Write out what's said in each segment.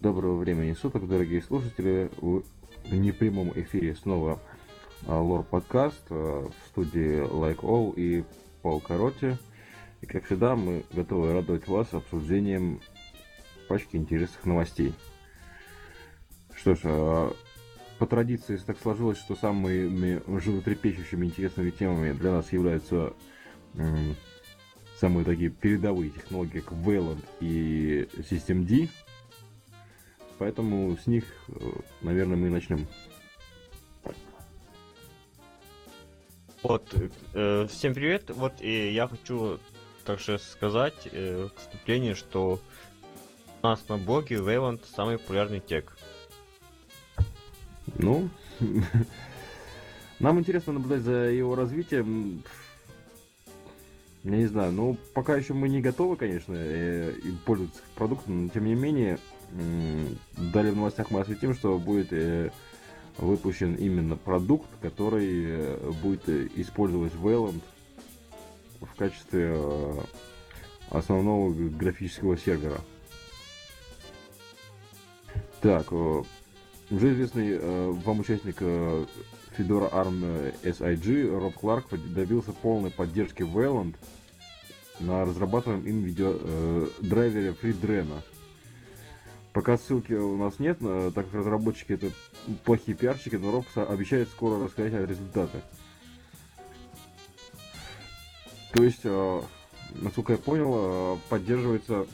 Доброго времени суток, дорогие слушатели. В непрямом эфире снова Лор подкаст в студии Like All и Пол Короти. И как всегда, мы готовы радовать вас обсуждением пачки интересных новостей. Что ж, по традиции так сложилось, что самыми животрепещущими интересными темами для нас являются самые такие передовые технологии, как Wayland и System D. Поэтому с них, наверное, мы и начнем. Всем привет. И я хочу также сказать в вступлении, что у нас на блоге Wayland самый популярный тег. Ну, нам интересно наблюдать за его развитием. Я не знаю, пока еще мы не готовы, конечно, пользоваться продуктом, но тем не менее, далее в новостях мы осветим, что будет выпущен именно продукт, который будет использовать Wayland в качестве основного графического сервера. Так, уже известный вам участник Fedora ARM SIG Роб Кларк добился полной поддержки Wayland на разрабатываемом им видеодрайвере FreeDrena. Пока ссылки у нас нет, так как разработчики это плохие пиарщики, но Роб обещает скоро рассказать о результатах. То есть, насколько я понял, поддерживается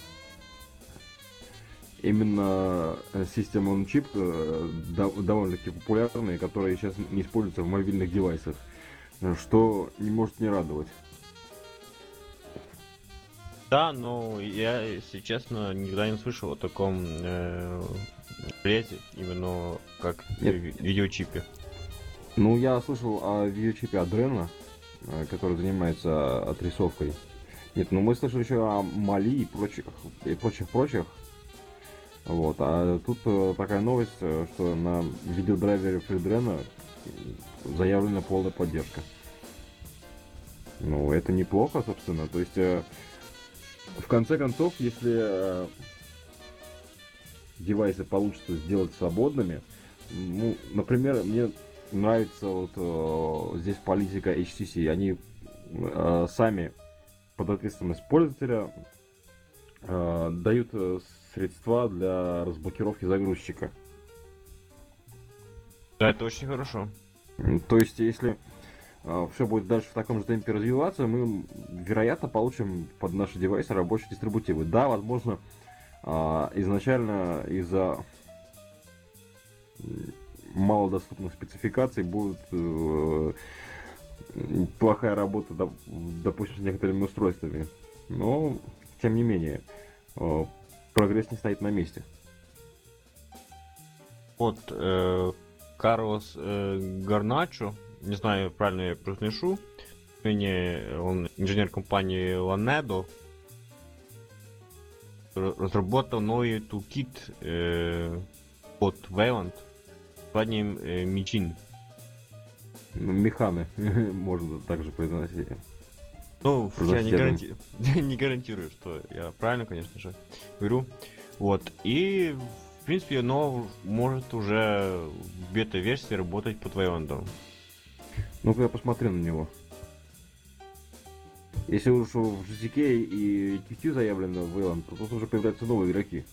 именно System on Chip, довольно-таки популярные, которые сейчас не используются в мобильных девайсах, что не может не радовать. Да, но я, если честно, никогда не слышал о таком железе, именно как видеочипе. Я слышал о видеочипе Adreno, который занимается отрисовкой. Нет, мы слышали еще о Mali и прочих. Вот, а тут такая новость, что на видеодрайвере FreeDrena заявлена полная поддержка. Это неплохо, собственно. То есть, в конце концов, если девайсы получится сделать свободными, например, мне нравится здесь политика HTC. Они сами под ответственность пользователя дают средства для разблокировки загрузчика. Да, это очень хорошо. То есть, если все будет дальше в таком же темпе развиваться, мы, вероятно, получим под наши девайсы рабочие дистрибутивы. Да, возможно, изначально из-за малодоступных спецификаций будет плохая работа, допустим, с некоторыми устройствами. Но, тем не менее, прогресс не стоит на месте. Карлос Гарначо, не знаю, правильно я произношу, он инженер компании Lanedo, разработал новый toolkit под Wayland с названием Michin. Механы, можно также произносить. Я не гарантирую, что я правильно, конечно же, говорю. И, в принципе, оно может уже в бета-версии работать под Wayland. Ну-ка я посмотрю на него. Если уж в GTK и QQ заявлено Wayland, то тут уже появляются новые игроки.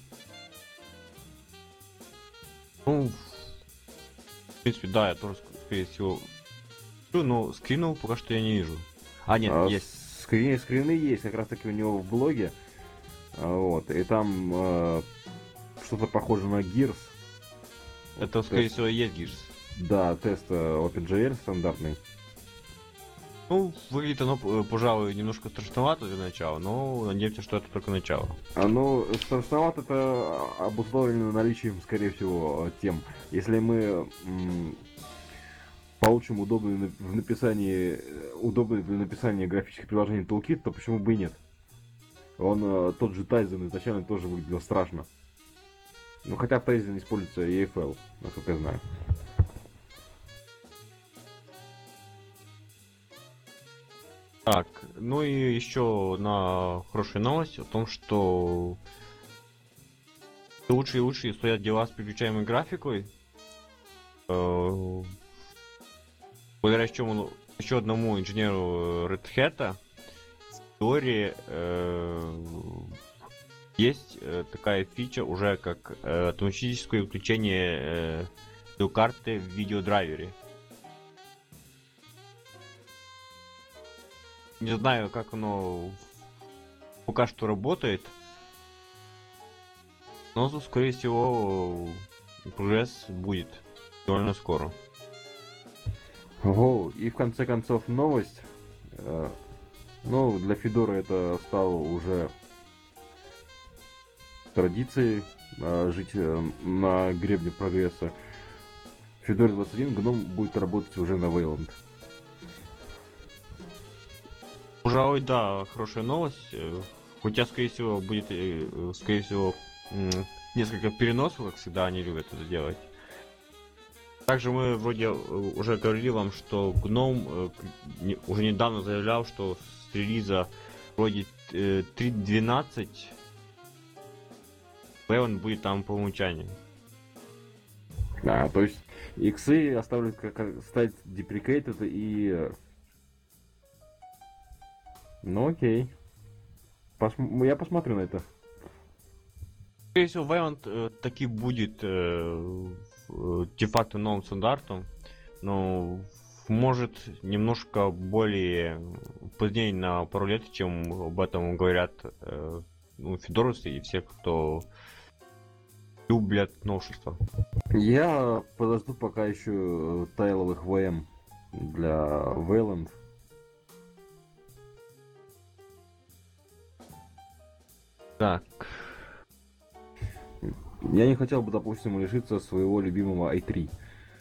В принципе, да, я тоже, скорее всего, но скринов пока что я не вижу. Есть. Скрины есть, как раз таки у него в блоге. И там что-то похоже на Gears. Это, скорее всего, и есть Gears. Да, тест OpenGL стандартный. Выглядит оно, пожалуй, немножко страшновато для начала, но надеемся, что это только начало. Страшновато это обусловлено наличием, скорее всего, тем. Если мы получим удобный для написания графических приложений Toolkit, то почему бы и нет? Тот же Tizen изначально тоже выглядел страшно. Хотя в Tizen используется EFL, насколько я знаю. Так, ну и еще одна хорошая новость о том, что лучше и лучше стоят дела с переключаемой графикой. Благодаря еще одному инженеру Red Hat в теории есть такая фича уже как автоматическое включение видеокарты в видеодрайвере. Не знаю, как оно пока что работает, но, скорее всего, прогресс будет довольно скоро. Ого, и в конце концов новость. Ну, для Федора это стало уже традицией жить на гребне прогресса. В Федоре 21 гном будет работать уже на Wayland. Пожалуй, да, хорошая новость. Хотя, скорее всего, будет, скорее всего, несколько переносов, как всегда они любят это делать. Также мы вроде уже говорили вам, что Gnome уже недавно заявлял, что с релиза вроде 3.12 Wayland будет там по умолчанию. Да, то есть иксы оставляют как стать deprecated и... Ну окей. Я посмотрю на это. Скорее всего, Wayland таки будет де-факто новым стандартом, но может немножко более позднее на пару лет, чем об этом говорят федоровцы и все, кто любят новшества. Я подожду пока еще тайловых VM для Wayland. Так. Я не хотел бы, допустим, лишиться своего любимого i3.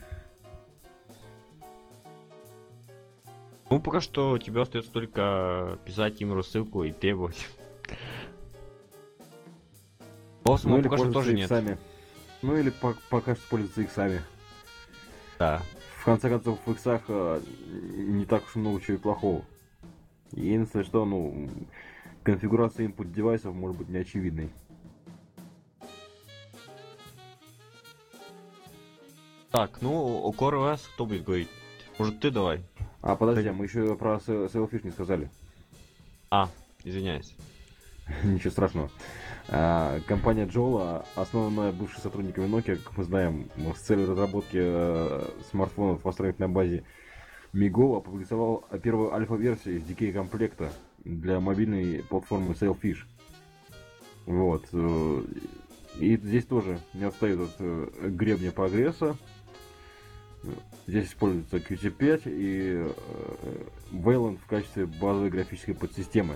Ну, пока что тебе остается только писать им рассылку и требовать. Ну, или пока что тоже нет. иксами. Ну или пока что пользоваться иксами. Да. В конце концов, в иксах не так уж много чего и плохого. Единственное, что, ну, конфигурация input девайсов может быть неочевидной. Так, ну, о CoreOS кто будет говорить? Может, ты давай? А, подожди, мы еще про Sailfish не сказали. Извиняюсь. Ничего страшного. Компания Jolla, основанная бывшими сотрудниками Nokia, как мы знаем, с целью разработки смартфонов, построенных на базе MiGo, опубликовал первую альфа-версию SDK комплекта для мобильной платформы Sailfish. Вот. И здесь тоже не отстает от гребня прогресса. Здесь используется Qt5 и Wayland в качестве базовой графической подсистемы.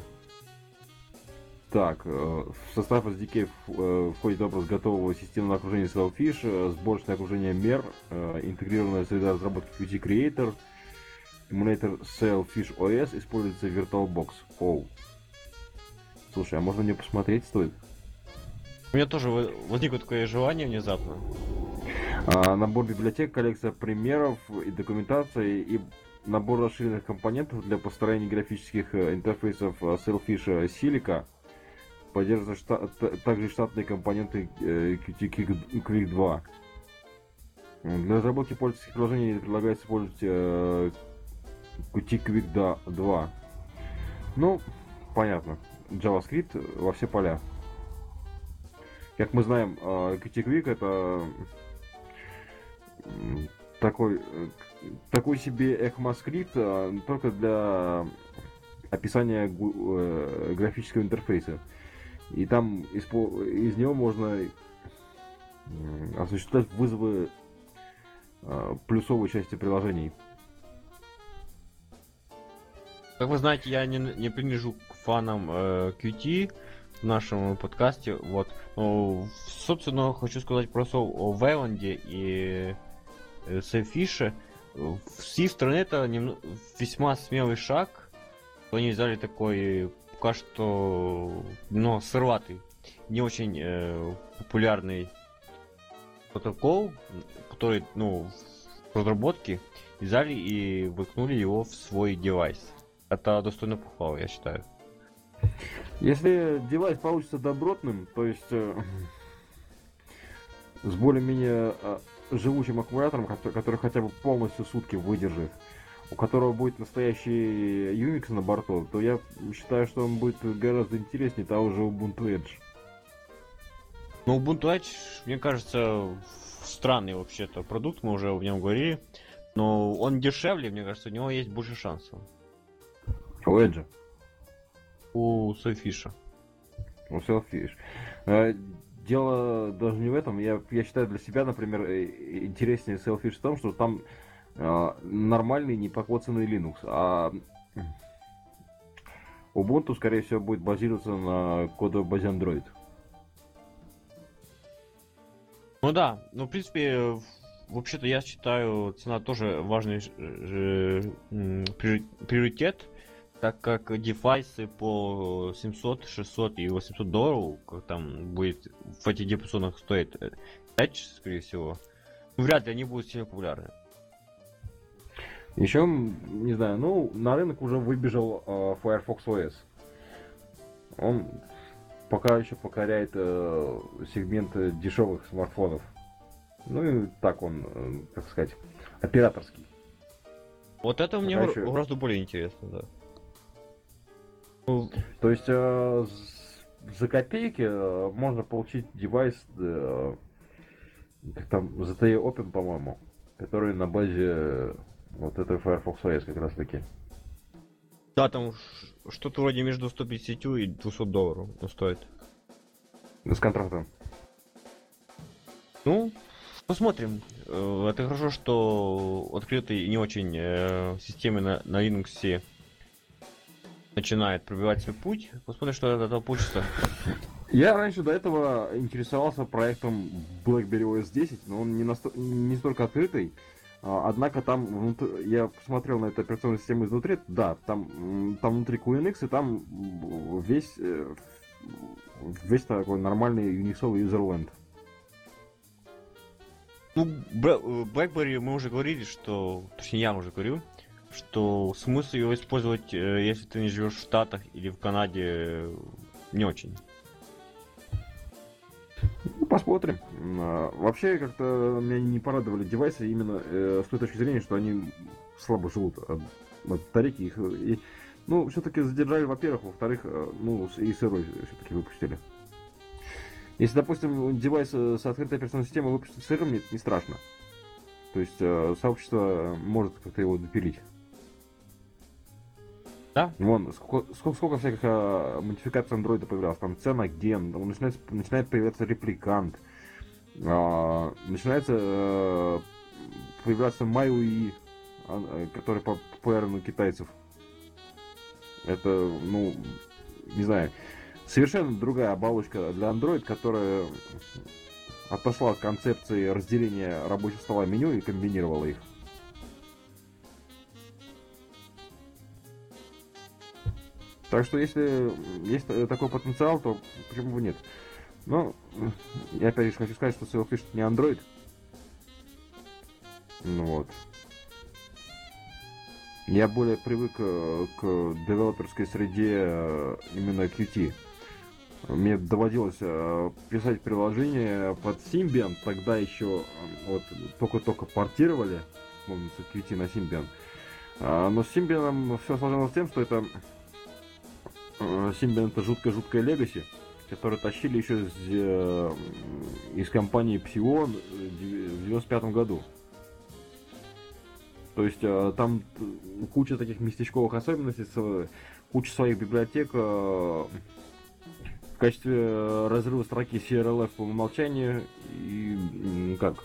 Так, в состав SDK входит образ готового системного окружения Sailfish, сборочное окружение MER, интегрированная среда разработки Qt Creator, эмулятор Sailfish OS, используется VirtualBox. Оу. Слушай, а можно мне посмотреть стоит? У меня тоже возникло такое желание внезапно. Набор библиотек, коллекция примеров и документации и набор расширенных компонентов для построения графических интерфейсов Sailfish Silica. Поддерживаются также штатные компоненты Qt Quick 2. Для разработки пользовательских приложений предлагается использовать Qt Quick 2. Ну, понятно. JavaScript во все поля. Как мы знаем, Qt Quick это такой себе ECMAScript, только для описания графического интерфейса. И там из него можно осуществлять вызовы плюсовой части приложений. Как вы знаете, я не принадлежу к фанам Qt в нашем подкасте. Вот. Но, собственно, хочу сказать просто о Wayland и Sailfish. С их стороны это весьма смелый шаг. Они взяли такой пока что сырватый, не очень популярный протокол, который в разработке, взяли и воткнули его в свой девайс. Это достойно похвалы, я считаю. Если девайс получится добротным, то есть с более-менее живучим аккумулятором, который хотя бы полностью сутки выдержит, у которого будет настоящий Unix на борту, то я считаю, что он будет гораздо интереснее того же Ubuntu Edge. Ну, Ubuntu Edge, мне кажется, странный вообще-то продукт, мы уже о нем говорили, но он дешевле, мне кажется, у него есть больше шансов. У Edge? У Selfish. У Selfish. Дело даже не в этом. Я считаю для себя, например, интереснее Selfish в том, что там нормальный, непокоцанный Linux. А Ubuntu, скорее всего, будет базироваться на кодовой базе Android. Ну да, ну в принципе, вообще-то я считаю, цена тоже важный приоритет, так как девайсы по 700, 600 и 800 долларов, как там будет в этих диапазонах стоит Edge, скорее всего, вряд ли они будут сильно популярны. Еще, не знаю, ну, на рынок уже выбежал Firefox OS. Он пока еще покоряет сегмент дешевых смартфонов. Ну и так он, так сказать, операторский. Вот это мне гораздо более интересно, да. То есть за копейки можно получить девайс как там ZTE Open, по-моему, который на базе вот этой Firefox OS как раз таки. Да, там что-то вроде между 150 и 200 долларов стоит. С контрактом. Ну, посмотрим. Это хорошо, что открытые и не очень системы на Linux начинает пробивать свой путь. Посмотрим, что от этого получится. Я раньше до этого интересовался проектом BlackBerry OS 10, но он не столько открытый. Однако там я посмотрел на эту операционную систему изнутри, да, там внутри QNX, и там весь такой нормальный юниксовый юзерленд. Ну, BlackBerry мы уже говорили, что, точнее я уже говорил, что смысл его использовать, если ты не живешь в Штатах или в Канаде, не очень. Ну, посмотрим. Вообще, как-то меня не порадовали девайсы именно с той точки зрения, что они слабо живут от батарейки. Их, ну, все-таки задержали, во-первых, во-вторых, ну, и сырой все-таки выпустили. Если, допустим, девайс с открытой операционной системой выпустят сырым, мне это не страшно. То есть сообщество может как-то его допилить. Да? Вон, сколько всяких модификаций андроида появлялось. Там Cyanogen, начинает появляться репликант. Начинается появляться MyUI, который популярен у китайцев. Это, ну, не знаю, совершенно другая оболочка для Android, которая отошла от концепции разделения рабочего стола меню и комбинировала их. Так что если есть такой потенциал, то почему бы нет? Но я опять же хочу сказать, что Selfish не Android. Ну вот. Я более привык к девелоперской среде именно Qt. Мне доводилось писать приложение под Symbian, тогда еще вот только-только портировали, помнится, Qt на Symbian. Но с Symbian все сложилось с тем, что это Symbian это жуткая легаси, которую тащили еще из компании Psion в 95 году. То есть там куча таких местечковых особенностей, куча своих библиотек. В качестве разрыва строки CRLF по умолчанию и как.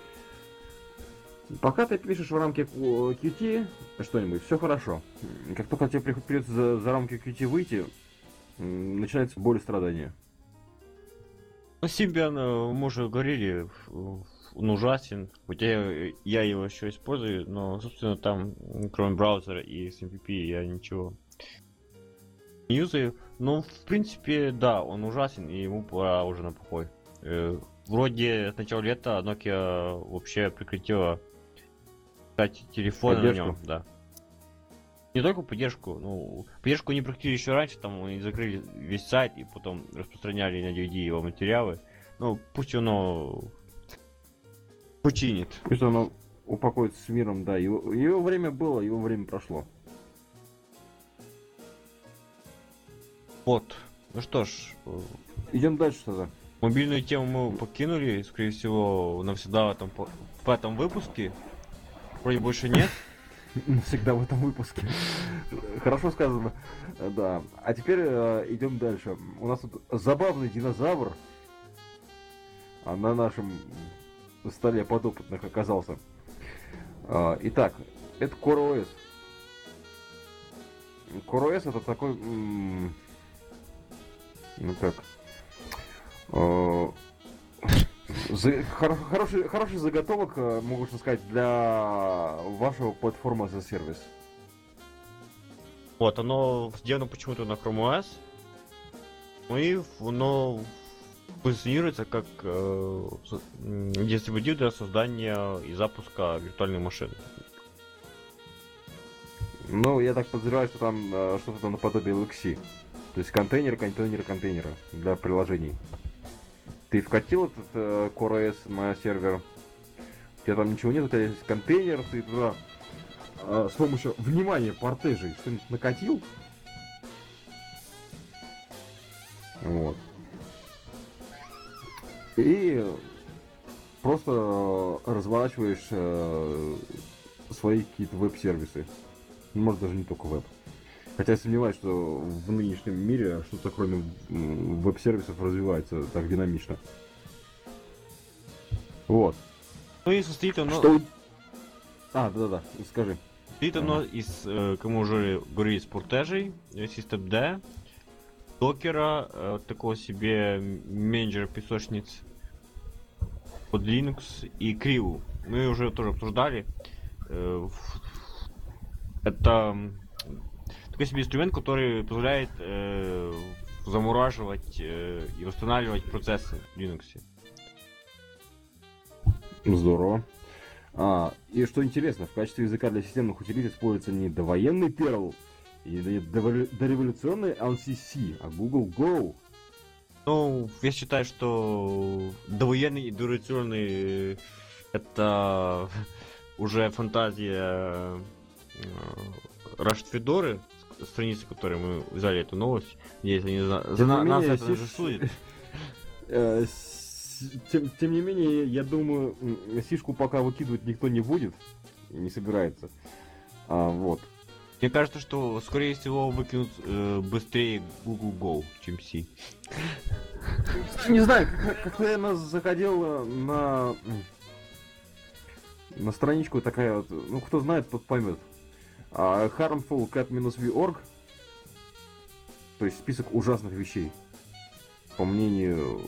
Пока ты пишешь в рамке Qt что-нибудь, все хорошо. Как только тебе придется за рамки Qt выйти, начинается боль и страдания. Ну, Symbian, мы уже говорили, он ужасен, хотя я его еще использую, но, собственно, там, кроме браузера и SMPP, я ничего не юзаю. Ну, в принципе, да, он ужасен, и ему пора уже на покой. Вроде с начала лета Nokia вообще прекратила телефоны на нем, да. Не только поддержку, ну, поддержку не прекратили еще раньше, там они закрыли весь сайт и потом распространяли на DVD его материалы. Ну, пусть оно починит. Пусть оно упокоится с миром, да. Его время было, его время прошло. Вот. Ну что ж, Идем дальше тогда. мобильную тему мы покинули, скорее всего, навсегда в этом выпуске. Вроде больше нет. Навсегда в этом выпуске. Хорошо сказано. Да. А теперь идем дальше. У нас тут забавный динозавр. А на нашем столе подопытных оказался. Итак, это CoreOS. CoreOS это такой... ну как... Хороший заготовок, можно сказать, для вашего платформы as a Service. Вот, оно сделано почему-то на Chrome OS. Ну и оно позиционируется как дистрибутив для создания и запуска виртуальной машины. Ну, я так подозреваю, что там что-то там наподобие LXC. То есть контейнеры для приложений. Ты вкатил этот CoreOS на сервер, у тебя там ничего нет, у тебя есть контейнер, ты туда с помощью, внимания, портежей что-нибудь накатил. Вот. И просто разворачиваешь свои какие-то веб-сервисы. Может, даже не только веб. Хотя я сомневаюсь, что в нынешнем мире что-то кроме веб-сервисов развивается так динамично. Вот. Ну и состоит оно... Что... Да-да-да, скажи. Состоит оно из, как мы уже говорили, из портежей, systemd, докера, такого себе менеджера песочниц под Linux и Криву. Мы уже тоже обсуждали. Это такой себе инструмент, который позволяет замораживать и восстанавливать процессы в Linux. Здорово. И что интересно, в качестве языка для системных утилит используется не довоенный Perl и не дореволюционный ANSI, а Google Go. Ну, я считаю, что довоенный и дореволюционный это уже фантазия Рашид Федоры, страницы, которые мы взяли эту новость. Если не за нас это уже судит. Тем не менее, я думаю, сишку пока выкидывать никто не будет и не собирается. Вот. Мне кажется, что, скорее всего, выкинут быстрее Google Go, чем C. Не знаю, как-то я заходил на страничку такая вот, ну, кто знает, тот поймет. Harmful cat-v.org, то есть список ужасных вещей, по мнению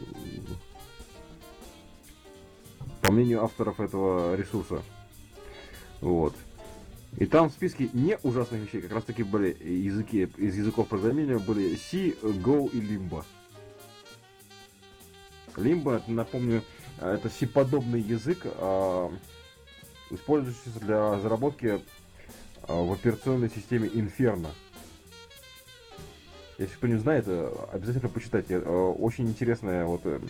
авторов этого ресурса. Вот. И там в списке не ужасных вещей как раз таки были языки, из языков программирования были C, Go и Limbo. Limbo, напомню, это C-подобный язык, использующийся для разработки в операционной системе Inferno. Если кто не знает, обязательно почитайте. Очень интересное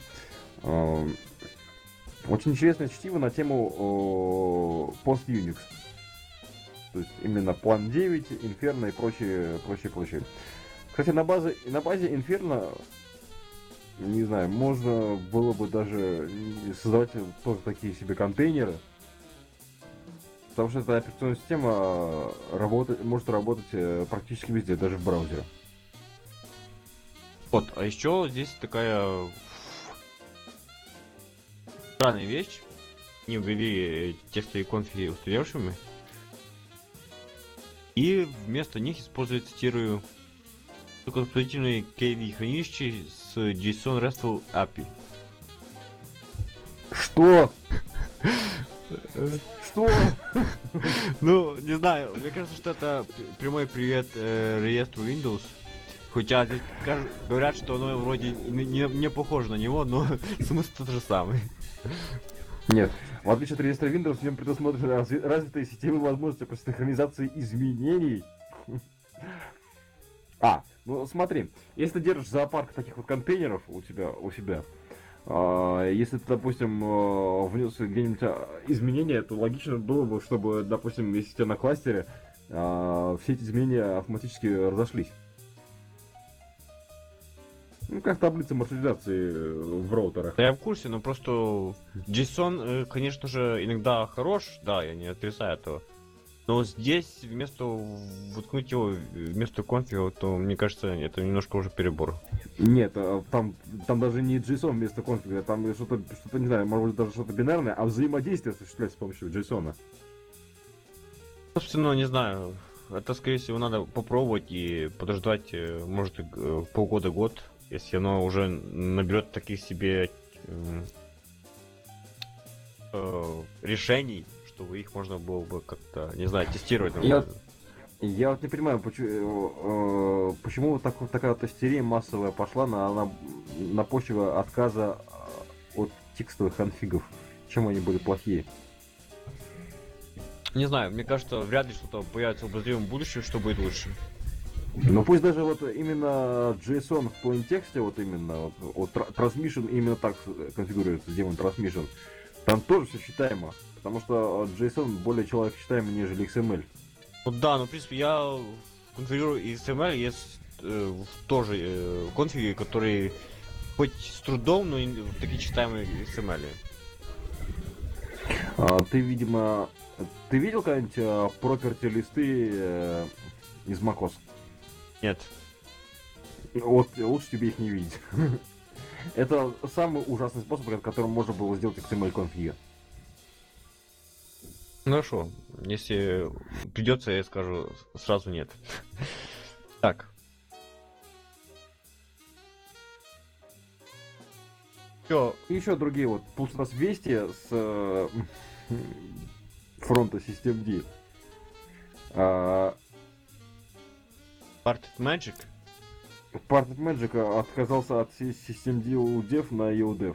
очень интересное чтиво на тему пост-Unix. То есть именно Plan 9, Inferno и прочее. Кстати, на базе Inferno, не знаю, можно было бы даже создавать тоже такие себе контейнеры. Потому что эта операционная система может работать практически везде, даже в браузере. Вот, а еще здесь такая странная вещь. Не ввели текстовые конфиги устаревшими. И вместо них используют, цитирую, только дополнительные KV хранилище с JSON RESTful API. Что? Что? Ну, не знаю, мне кажется, что это прямой привет реестру Windows. Хотя здесь говорят, что оно вроде не похоже на него, но смысл тот же самый. Нет, в отличие от реестра Windows, в нем предусмотрены развитые сетевые возможности по синхронизации изменений. Ну смотри, если ты держишь зоопарк таких вот контейнеров у себя, Если ты, допустим, внес где-нибудь изменения, то логично было бы, чтобы, допустим, если у тебя на кластере, все эти изменения автоматически разошлись. Ну, как таблица маршрутизации в роутерах. Да, я в курсе, но просто JSON, конечно же, иногда хорош, да, я не отрицаю этого. Но здесь вместо воткнуть его вместо конфига, то мне кажется, это немножко уже перебор. Нет, там даже не JSON вместо конфига, там что-то, не знаю, может быть даже что-то бинарное, а взаимодействие осуществляется с помощью JSON. Собственно, не знаю. Это, скорее всего, надо попробовать и подождать, может, полгода-год, если оно уже наберет таких себе решений, чтобы их можно было бы как-то, не знаю, тестировать. Я вот не понимаю, почему вот такая вот истерия массовая пошла на почве отказа от текстовых конфигов. Чем они были плохие? Не знаю, мне кажется, вряд ли что-то появится в обозримом будущем, что будет лучше. Ну пусть даже вот именно JSON в plain тексте, вот именно вот transmission именно так конфигурируется, daemon transmission, там тоже все читаемо, потому что JSON более человекочитаемый, нежели XML. Ну да, но в принципе я конфигурирую и XML, есть тоже конфиги, которые хоть с трудом, но такие читаемые XML. Ты видел когда-нибудь property листы из macOS? Нет. Вот лучше тебе их не видеть. Это самый ужасный способ, которым можно было сделать XML конфиги. Хорошо, если придется, я скажу сразу нет. Так. И еще другие вот pull request вести с фронта Systemd. Part of Magic? Part of Magic отказался от Systemd UDEV на EUDEV.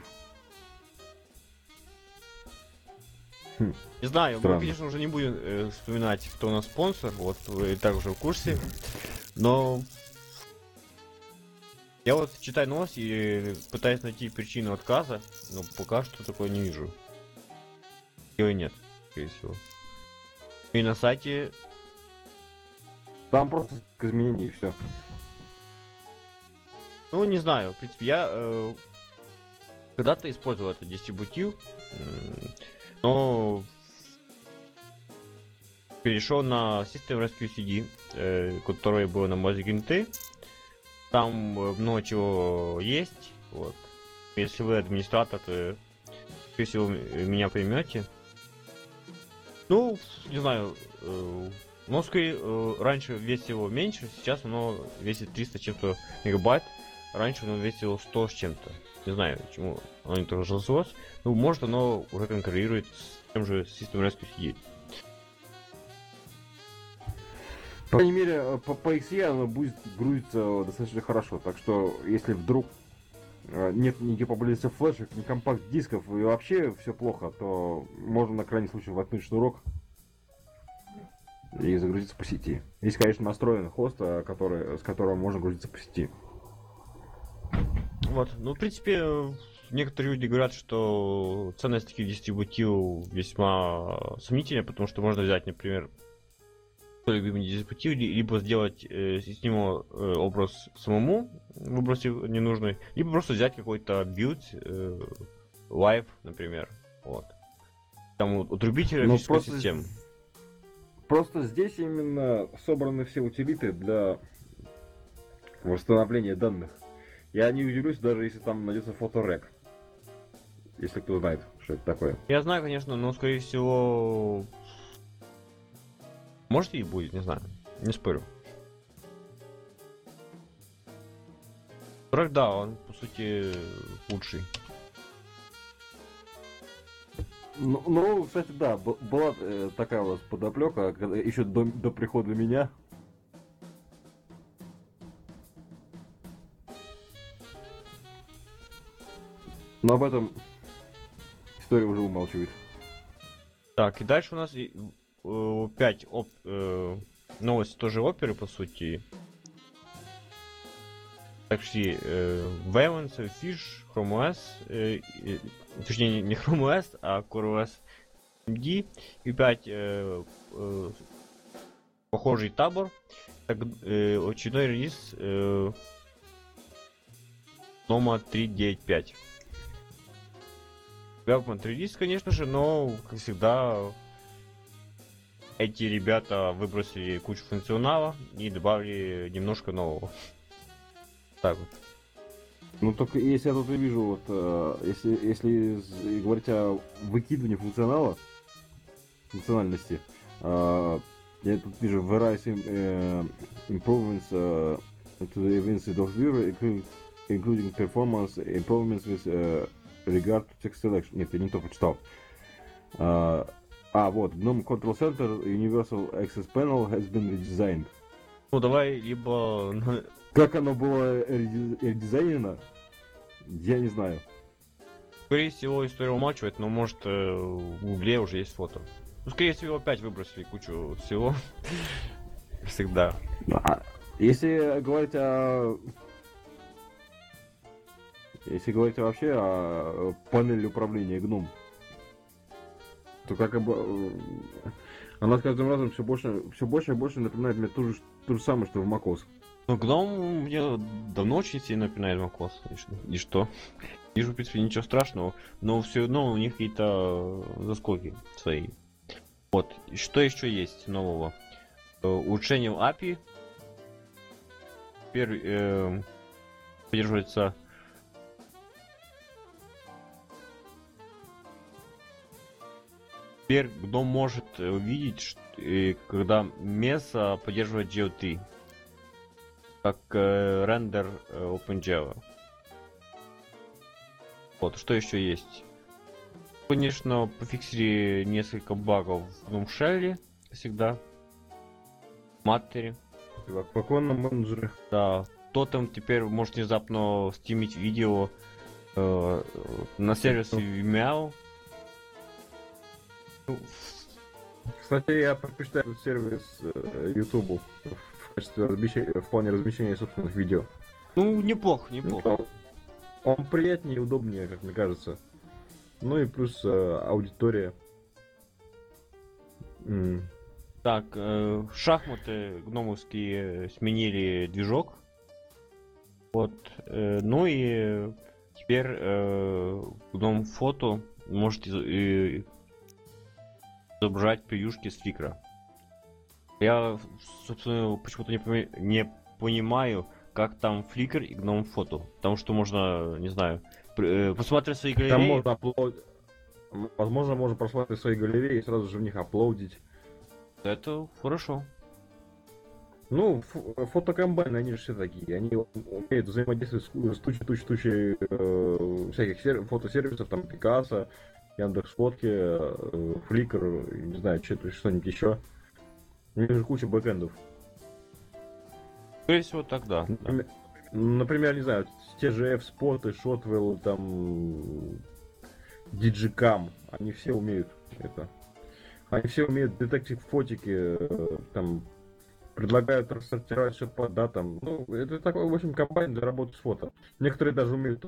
Не знаю, Странно. мы, конечно, уже не будем вспоминать, кто у нас спонсор, вот вы и так уже в курсе, но я вот читаю новости и пытаюсь найти причину отказа, но пока что такое не вижу. Или нет, скорее всего. И на сайте... Там просто изменения и все. Ну, не знаю, в принципе, я когда-то использовал этот дистрибутив, но перешел на System Rescue CD, который был на Mozilla T. Там много чего есть. Вот. Если вы администратор, то, скорее всего, меня поймете. Ну, не знаю, но скорее раньше весило меньше, сейчас оно весит 300 чем-то мегабайт. Раньше оно весило 100 с чем-то. Не знаю, почему оно не так разошлось. Ну, может, оно уже конкурирует с тем же System Rescue CD. По крайней мере, по XE оно будет грузиться достаточно хорошо. Так что, если вдруг нет ни гипополиса флешек, ни компакт-дисков и вообще все плохо, то можно на крайний случай воткнуть шнурок и загрузиться по сети. Есть, конечно, настроен хост, с которого можно грузиться по сети. Вот, ну, в принципе, некоторые люди говорят, что ценность таких дистрибутивов весьма сомнительная, потому что можно взять, например, свой любимый дистрибутив, либо сделать с него образ самому, выбросив ненужный, либо просто взять какой-то билд, live, например, вот. Там отрубить графическую систему. Просто здесь именно собраны все утилиты для восстановления данных. Я не удивлюсь, даже если там найдется фоторек. Если кто знает, что это такое. Я знаю, конечно, но скорее всего... Может и будет, не знаю. Не спорю. Фоторек, да, он, по сути, лучший. Ну, кстати, да, была такая у вас подоплека, еще до прихода меня. Но об этом история уже умалчивает. Так, и дальше у нас 5 новости тоже оперы, по сути. такси Valence, Fish, Chrome OS, точнее не Chrome OS, а CoreOS MD, и 5 похожий табор, так, очередной релиз Noma 3.9.5. Development релиз, конечно же, но, как всегда, эти ребята выбросили кучу функционала и добавили немножко нового. Так вот. Ну только если я тут и вижу, вот если говорить о выкидывании функциональности, я тут вижу various improvements to the events of viewer, including performance improvements with regard to text selection. Нет, я не то прочитал. Вот, GNOME Control Center Universal Access Panel has been redesigned. Ну давай либо... Как оно было редизайнено, я не знаю. Скорее всего, история умалчивает, но может в Гугле уже есть фото. Ну, скорее всего, опять выбросили кучу всего. Всегда. Если говорить вообще о панели управления GNOME, то как бы она с каждым разом все больше и больше напоминает мне то же самое, что в macOS. Ну, GNOME мне давно очень сильно напоминает macOS. И что? Вижу, в принципе, ничего страшного, но все равно у них какие-то заскоки свои. Вот. И что еще есть нового? Улучшение в API. Теперь поддерживается Теперь GNOME может увидеть, когда Mesa поддерживает GLT, как рендер OpenJava. Вот, что еще есть? Конечно, пофиксили несколько багов в GNOME Shell, всегда. Матери. В оконном менеджере. Да. Totem теперь может внезапно стримить видео на сервисе Vimeo. Кстати, я предпочитаю этот сервис YouTube в качестве в плане размещения собственных видео. Ну, неплохо. Он приятнее и удобнее, как мне кажется. Ну и плюс аудитория. Так, шахматы гномовские сменили движок. Вот. Ну и теперь GNOME Photo может изображать превьюшки с фликра. Я, собственно, почему-то не понимаю, как там фликр и GNOME Photo. Потому что можно, не знаю, посмотреть свои галереи. Там можно апплодить. Возможно, можно просмотреть свои галереи и сразу же в них апплодить. Это хорошо. Ну, фотокомбайны, они же все такие. Они умеют взаимодействовать с тучей всяких фотосервисов, там Пикассо, Яндекс.Фотки, Flickr, не знаю, что-нибудь еще. У них же куча бэкэндов. Скорее всего, тогда. Например, не знаю, те же F-споты, Shotwell, там Digicam, они все умеют это. Они все умеют детектив фотики, там предлагают рассортировать все по датам. Ну, это такой, в общем, комбайн для работы с фото. Некоторые даже умеют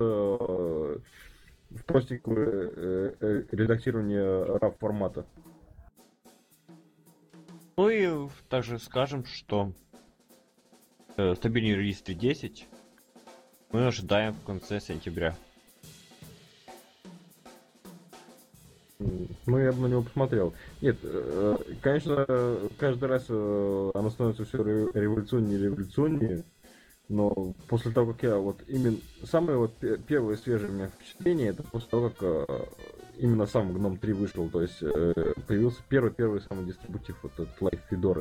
простенькое редактирование RAW формата. Ну и также скажем, что стабильный релиз 3.10 мы ожидаем в конце сентября. Ну, я бы на него посмотрел. Нет, конечно, каждый раз оно становится все революционнее и революционнее, но после того, как я вот именно... Самое вот первое свежее у меня впечатление, это после того, как именно сам GNOME 3 вышел, то есть появился первый самый дистрибутив, вот этот Live Fedora.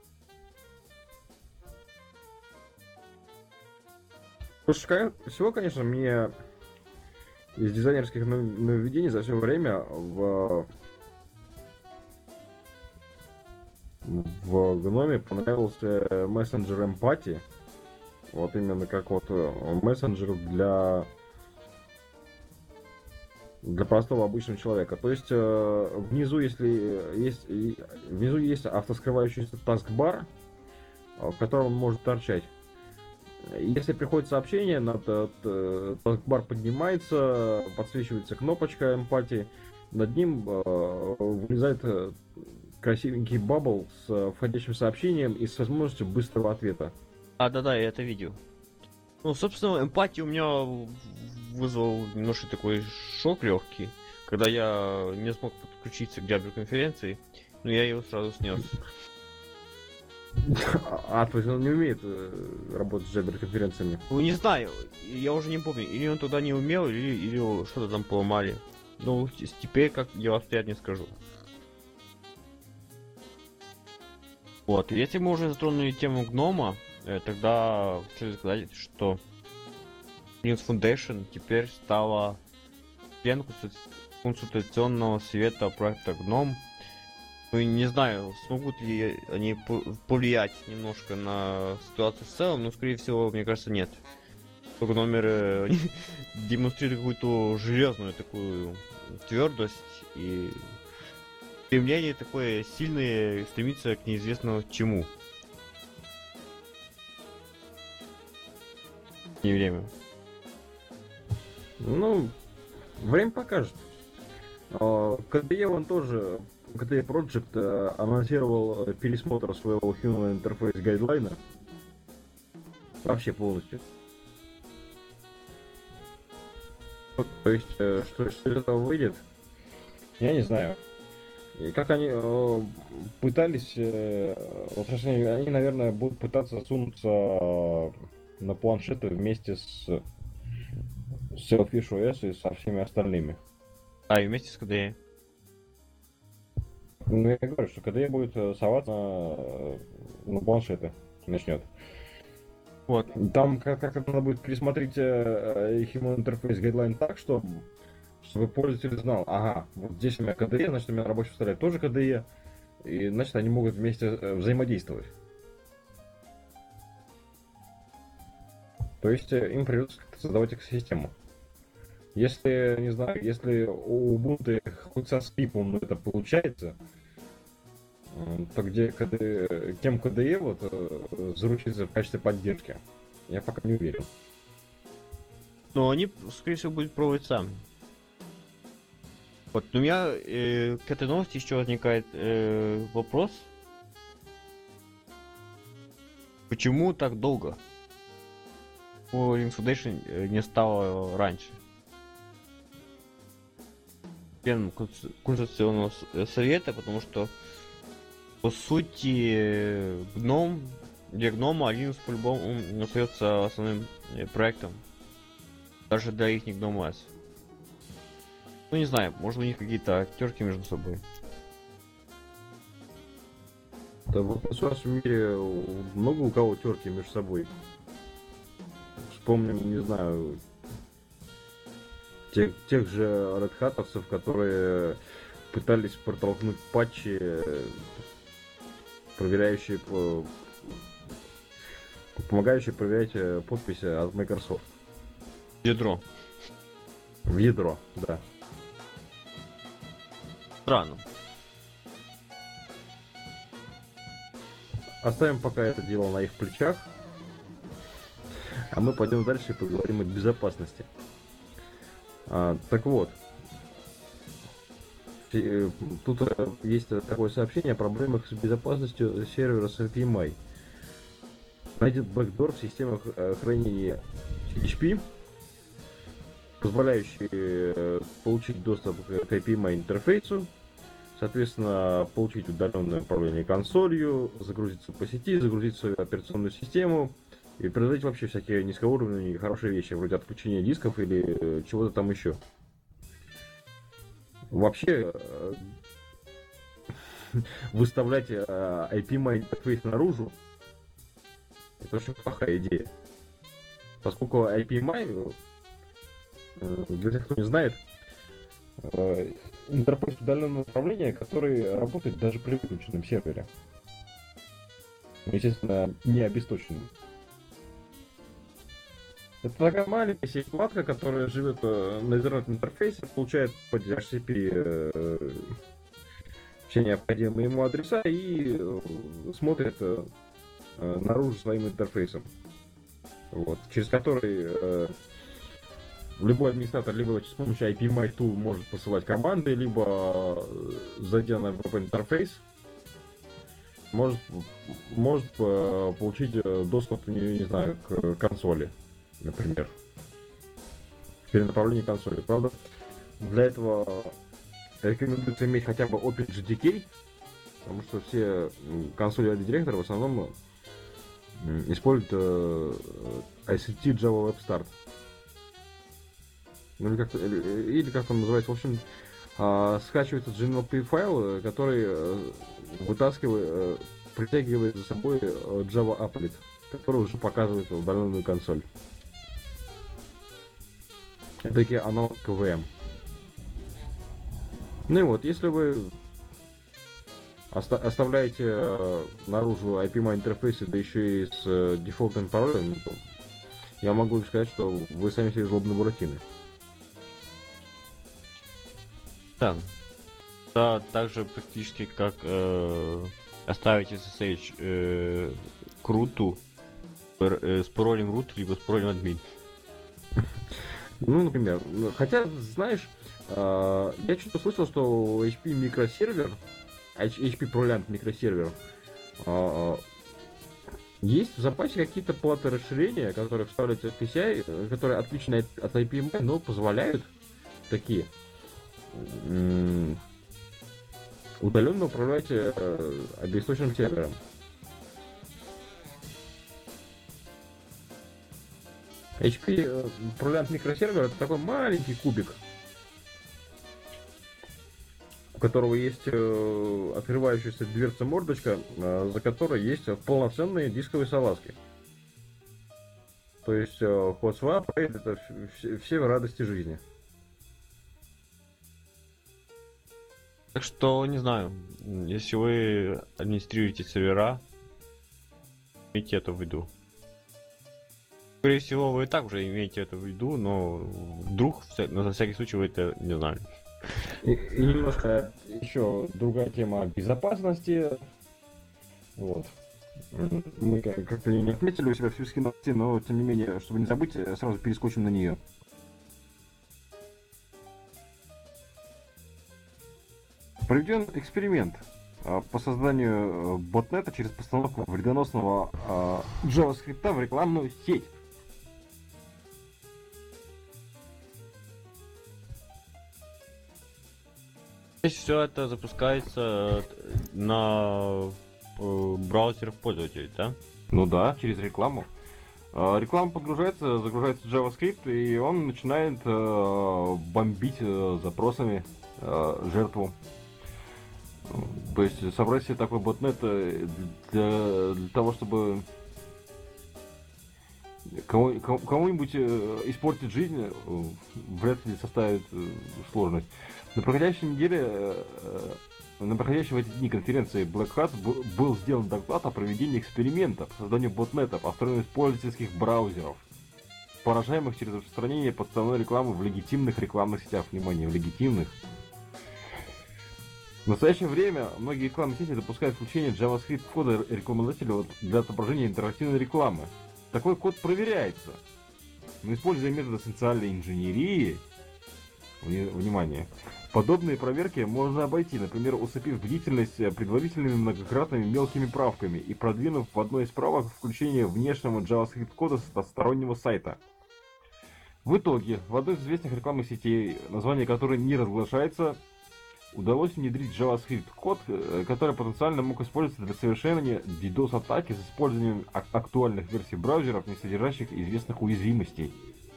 Слушай, всего, конечно, мне из дизайнерских нововведений за все время в GNOME понравился мессенджер Empathy. Вот именно как вот мессенджер для простого обычного человека. То есть внизу, есть автоскрывающийся таскбар, в котором он может торчать. Если приходит сообщение, бар поднимается, подсвечивается кнопочка эмпатии, над ним вылезает красивенький бабл с входящим сообщением и с возможностью быстрого ответа. Да-да, я это видел. Ну, собственно, эмпатия у меня вызвал немножко такой шок легкий, когда я не смог подключиться к Jabber конференции, но я его сразу снес. То есть он не умеет работать с Jabber конференциями? Ну, не знаю, я уже не помню, или он тогда не умел, или что-то там поломали. Ну, теперь как дела обстоят, не скажу. Вот, если мы уже затронули тему гнома, тогда хочу сказать, что Linux Foundation теперь стала членом консультационного совета проекта GNOME. Ну, не знаю, смогут ли они повлиять немножко на ситуацию в целом, но, скорее всего, мне кажется, нет. Только номер демонстрирует какую-то железную такую твердость и стремление такое сильное стремится к неизвестному чему. Не время. Ну, время покажет. KDE он тоже, KDE Project анонсировал пересмотр своего Human Interface гайдлайна. Вообще полностью. То есть, что из этого выйдет, я не знаю. И как они пытались, они, наверное, будут пытаться сунуться на планшеты вместе с Selfish OS и со всеми остальными. И вместе с KDE. Ну, я говорю, что KDE будет соваться на планшеты, начнет. Вот. Там как-то надо будет пересмотреть Human Interface Guideline так, чтобы пользователь знал, ага, вот здесь у меня KDE, значит у меня на рабочем столе тоже KDE, и значит они могут вместе взаимодействовать. То есть им придется как-то создавать экосистему. Если, не знаю, если у Ubuntu хоть со скрипом это получается, то где KDE, кем KDE вот заручится в качестве поддержки, я пока не уверен. Но они, скорее всего, будут пробовать сами. Вот, у меня к этой новости еще возникает вопрос. Почему так долго у Linux Foundation не стало раньше? Членом консультационного совета, потому что по сути гном для гнома Linux по-любому остается основным проектом даже для их GNOME OS. Ну не знаю, может у них какие-то терки между собой. Да в нашем мире много у кого терки между собой. Вспомним, не знаю, тех же Red Hat'овцев, которые пытались протолкнуть патчи, проверяющие, помогающие проверять подписи от Microsoft. Ядро. В ядро, да. Странно. Оставим пока это дело на их плечах. А мы пойдем дальше и поговорим о безопасности. Так вот. Тут есть такое сообщение о проблемах с безопасностью сервера с API. Найден бэкдор в системах хранения PHP, позволяющий получить доступ к API интерфейсу, соответственно, получить удаленное управление консолью, загрузиться по сети, загрузить свою операционную систему и производить вообще всякие низкоуровневые хорошие вещи, вроде отключения дисков или чего-то там еще. Вообще, выставлять IP интерфейс наружу — это очень плохая идея. Поскольку IPMI, для тех, кто не знает, интерфейс удаленного управления, который работает даже при выключенном сервере. Естественно, не обесточенным. Это такая маленькая сеть-матка, которая живет на интернет-интерфейсе, получает по DHCP все необходимые ему адреса и смотрит наружу своим интерфейсом. вот, через который любой администратор либо с помощью IPMI tool может посылать команды, либо зайдя на веб-интерфейс, может получить доступ, не знаю, к консоли, например. Перенаправление консоли. Правда, для этого рекомендуется иметь хотя бы OpenJDK, потому что все консоли директора в основном используют ICT Java Web Start. Ну, или как он называется. В общем, скачивается GNLP файл, который притягивает за собой Java Applet, который уже показывает удаленную консоль. Это такие аналог КВМ. Ну и вот, если вы оставляете наружу IPMI интерфейсы, да еще и с дефолтным паролем, то я могу сказать, что вы сами себе злобные буратины. Да. Да, так же практически как оставить SSH круту с паролем root, либо с паролем admin. Ну, например. Хотя, знаешь, я что-то слышал, что HP микросервер, HP ProLand микросервер, есть в запасе какие-то платы расширения, которые вставляются в PCI, которые отличны от IPMI, но позволяют такие удаленно управлять обеисточным сервером. HP ProLand микросервер — это такой маленький кубик, у которого есть открывающаяся дверца мордочка, за которой есть полноценные дисковые салазки. То есть hot swap — это все радости жизни. Так что, не знаю, если вы администрируете сервера, имейте это в виду. Скорее всего, вы и так уже имеете это в виду, но вдруг, на всякий случай, вы это не знали. И немножко еще другая тема безопасности. Вот. Мы как-то не отметили у себя в списке новостей, но тем не менее, чтобы не забыть, сразу перескочим на нее. Проведен эксперимент по созданию ботнета через постановку вредоносного JavaScript в рекламную сеть. Здесь все это запускается на браузерах пользователей, да? Ну да, через рекламу. Реклама подгружается, загружается JavaScript, и он начинает бомбить запросами жертву. То есть собрать себе такой ботнет для того, чтобы кому-нибудь испортить жизнь, вряд ли составит сложность. На проходящей неделе, на проходящей в эти дни конференции Black Hat был сделан доклад о проведении эксперимента по созданию ботнета, построенных из пользовательских браузеров, поражаемых через распространение подставной рекламы в легитимных рекламных сетях. Внимание, в легитимных. В настоящее время многие рекламные сети допускают включение JavaScript кода рекламодателя для отображения интерактивной рекламы. Такой код проверяется, но используя методы социальной инженерии, внимание, подобные проверки можно обойти, например, усыпив бдительность предварительными многократными мелкими правками и продвинув в одной из правок включение внешнего JavaScript кода со стороннего сайта. В итоге, в одной из известных рекламных сетей, название которой не разглашается, удалось внедрить JavaScript код, который потенциально мог использоваться для совершения DDoS-атаки с использованием актуальных версий браузеров, не содержащих известных уязвимостей.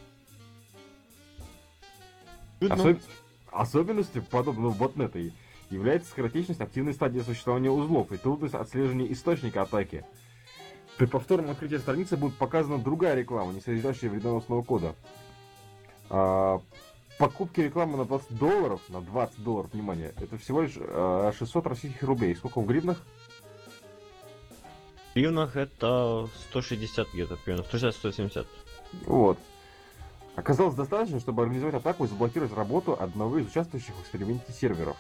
Особенностью подобного ботнета является скоротечность активной стадии существования узлов и трудность отслеживания источника атаки. При повторном открытии страницы будет показана другая реклама, не содержащая вредоносного кода. Покупки рекламы на $20, на $20, внимание, это всего лишь 600 российских рублей. Сколько в гривнах? В гривнах это 160 где-то, примерно, 160-170. Вот. Оказалось достаточно, чтобы организовать атаку и заблокировать работу одного из участвующих в эксперименте серверов.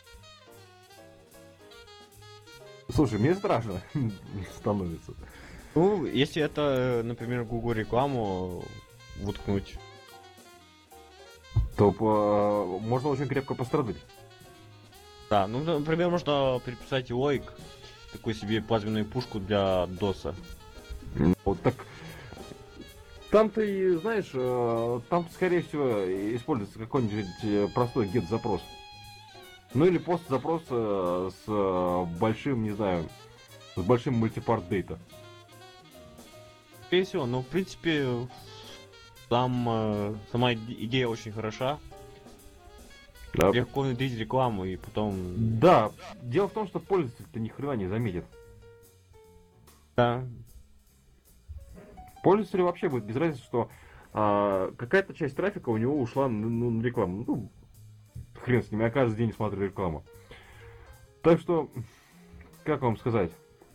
Слушай, мне страшно становится. Ну, если это, например, Google рекламу воткнуть. То можно очень крепко пострадать. Да, ну, например, можно переписать лойк, такую себе плазменную пушку для доса. Вот так. Там-то и, знаешь, там, скорее всего, используется какой-нибудь простой get-запрос. Ну или пост-запрос с большим, не знаю, с большим мультипарт дейта. Скорее всего, но в принципе там сама идея очень хороша. Да. Легко внедрить рекламу и потом. Да, дело в том, что пользователь-то ни хрена не заметит. Да. Пользователю вообще будет без разницы, что какая-то часть трафика у него ушла на рекламу. Ну, хрен с ними, я каждый день смотрю рекламу. Так что, как вам сказать?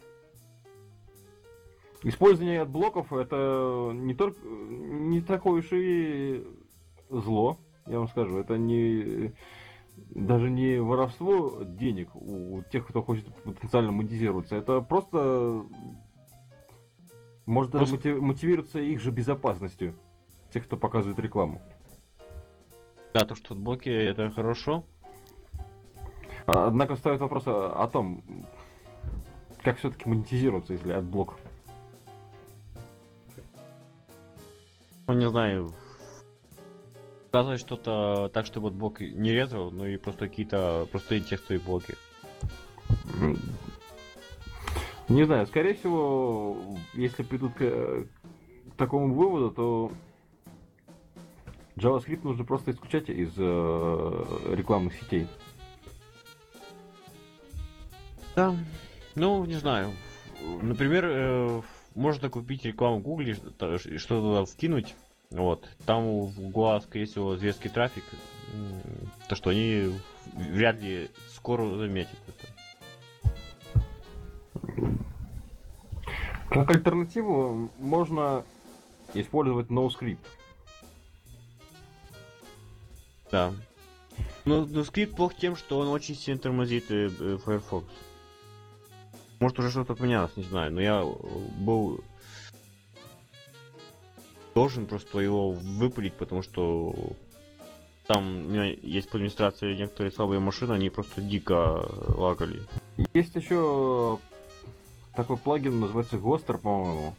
Использование адблоков это не такое уж и зло, я вам скажу. Это даже не воровство денег у тех, кто хочет потенциально монетизироваться. Это просто может даже мотивироваться их же безопасностью, тех, кто показывает рекламу. Да, то, что блоки это хорошо. Однако встает вопрос о том, как все-таки монетизироваться, если адблок. Ну, не знаю. Показывать что-то так, чтобы блок не резал, ну и просто какие-то простые текстовые блоки. Не знаю, скорее всего, если придут к такому выводу, то JavaScript нужно просто исключать из рекламных сетей. Да. Ну, не знаю. Например, можно купить рекламу в Гугле, что-то туда вкинуть. Вот. Там в Google, скорее всего, зверский трафик. То, что они вряд ли скоро заметят это. Как альтернативу можно использовать NoScript. Да. Но скрипт плох тем, что он очень сильно тормозит Firefox. Может уже что-то поменялось, не знаю. Но я был должен просто его выпалить, потому что там у меня есть по администрации некоторые слабые машины, они просто дико лагали. Есть еще такой плагин, называется Ghoster, по-моему.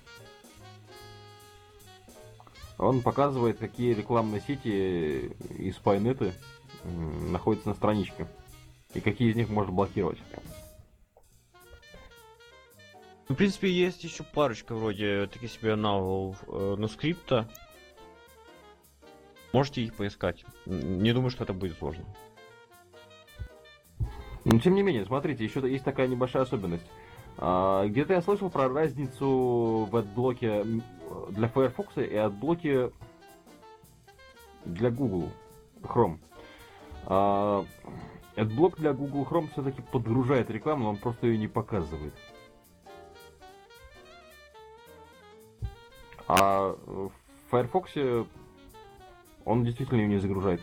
Он показывает, какие рекламные сети и спайнеты находятся на страничке. И какие из них можно блокировать. В принципе, есть еще парочка вроде таких себе аналогов NoScript. Можете их поискать. Не думаю, что это будет сложно. Но тем не менее, смотрите, еще есть такая небольшая особенность. Где-то я слышал про разницу в адблоке для Firefox и адблоке для Google Chrome. Адблок для Google Chrome все-таки подгружает рекламу, но он просто ее не показывает. А в Firefox он действительно ее не загружает.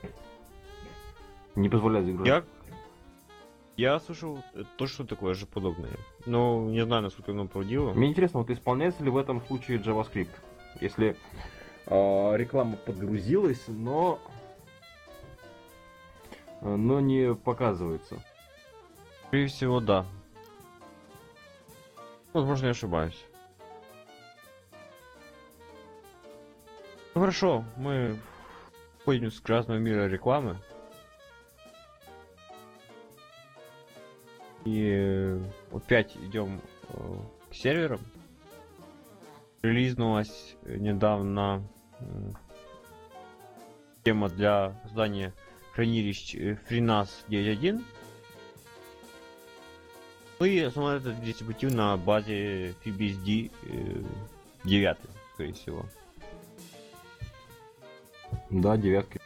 Не позволяет загружать. Я слышал то, что такое же подобное. Но не знаю, насколько оно правдиво. Мне интересно, вот исполняется ли в этом случае JavaScript? Если реклама подгрузилась, но не показывается. Скорее всего, да. Возможно, я ошибаюсь. Ну хорошо, мы входим с грязного мира рекламы. И опять идем к серверам. Релизнулась недавно тема для создания хранилищ FreeNAS 9.1. Ну и основной этот дистрибутив на базе FreeBSD 9, скорее всего. Да, 9.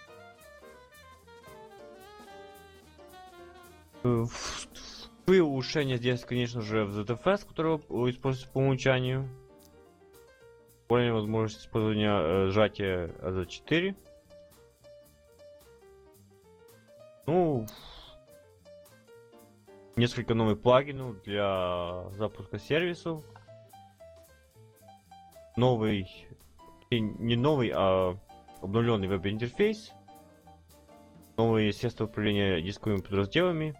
Улучшение здесь, конечно же, в ZFS, который используется по умолчанию. Полная возможность использования сжатия AZ4. Ну, несколько новых плагинов для запуска сервисов. новый, не новый, а обновленный веб-интерфейс, новые средства управления дисковыми подразделами.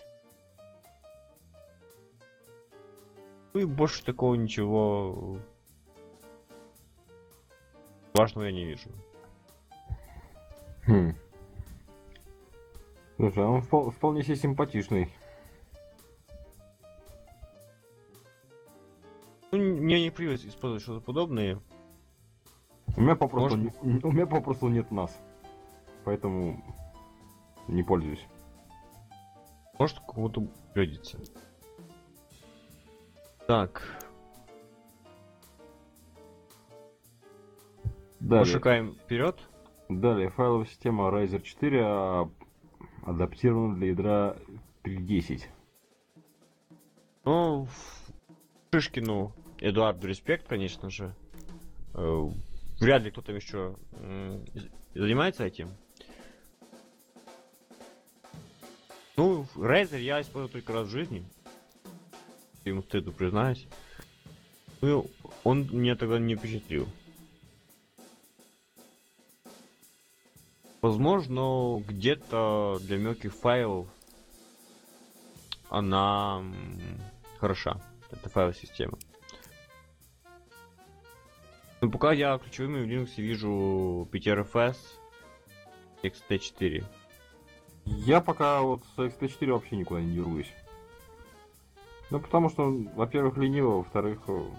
Ну и больше такого ничего важного я не вижу. Слушай, он вполне себе симпатичный. Ну, мне не привык использовать что-то подобное. У меня попросту нет нас. Поэтому не пользуюсь. Может, кому-то придется. Так. Далее. Пошукаем вперед. Далее, файловая система Riser 4 адаптирована для ядра 3.10. Ну, Шишкину Эдуарду респект, конечно же. Вряд ли кто-то еще занимается этим. Ну, Razer я использую только раз в жизни. Ему стыду признаюсь. Ну, он меня тогда не впечатлил. Возможно, где-то для мелких файлов она хороша. Это файловая система. Но пока я ключевыми в Linux вижу PTRFS, XT4. Я пока вот с XT4 вообще никуда не дерусь. Ну, потому что, во-первых, лениво, во-вторых,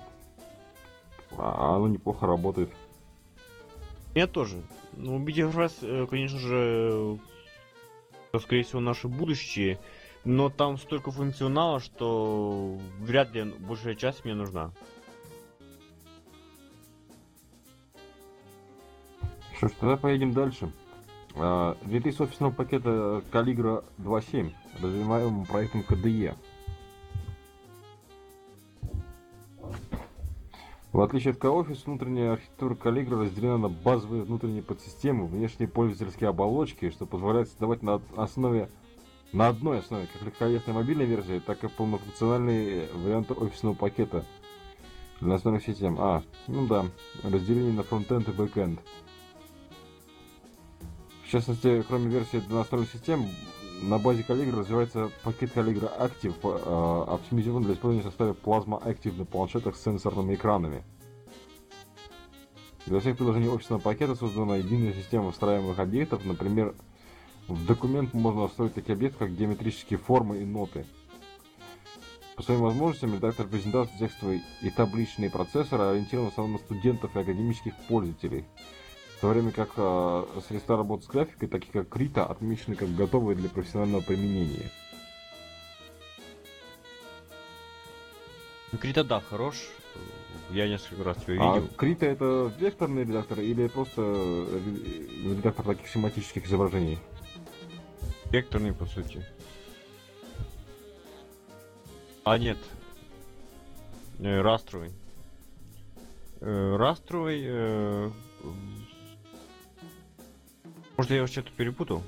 оно неплохо работает. Я тоже. Ну, BTRFS, конечно же, скорее всего, наше будущее. Но там столько функционала, что вряд ли большая часть мне нужна. Что ж, тогда поедем дальше. Релиз офисного пакета Calligra 2.7, развиваемым проектом KDE. В отличие от KOffice, внутренняя архитектура Calligra разделена на базовые внутренние подсистемы, внешние пользовательские оболочки, что позволяет создавать на одной основе как легковесная мобильная версия, так и полнофункциональные варианты офисного пакета для настольных систем. Ну да, разделение на фронтенд и бэкенд. В частности, кроме версии для настольных систем, на базе Calligra развивается пакет Calligra Active, оптимизирован для использования в составе Plasma Active на планшетах с сенсорными экранами. Для всех приложений офисного пакета создана единая система встраиваемых объектов. Например, в документ можно встроить такие объекты, как геометрические формы и ноты. По своим возможностям редактор презентации текстовый и табличный процессор ориентирован в основном на студентов и академических пользователей. В то время как средства работы с графикой, такие как Krita, отмечены как готовые для профессионального применения. Krita, да, хорош. Я несколько раз его видел. Krita это векторный редактор или просто редактор таких схематических изображений? Векторный, по сути. Нет. Растровый. Растровый... Может, я его что-то перепутал?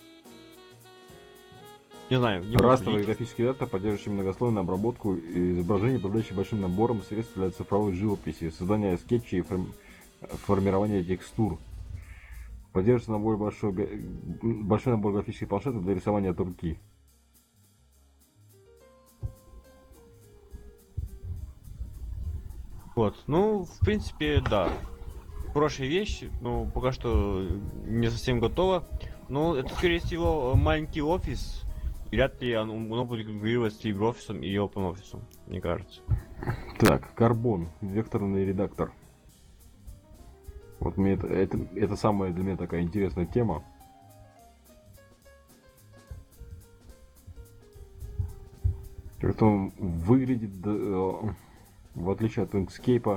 Не знаю. Растровый графический редактор, поддерживающий многослойную обработку изображений, обладающий большим набором средств для цифровой живописи, создания скетчей и формирования текстур. Поддерживается большой набор графических планшетов для рисования от руки. Вот, ну, в принципе, да. Хорошая вещь, но пока что не совсем готова. Но это, скорее всего, маленький офис. Вряд ли оно будет конкурировать с LibreOffice и OpenOffice, мне кажется. Так, Carbon, векторный редактор. Вот мне это самая для меня такая интересная тема. Как-то он выглядит, в отличие от Inkscape,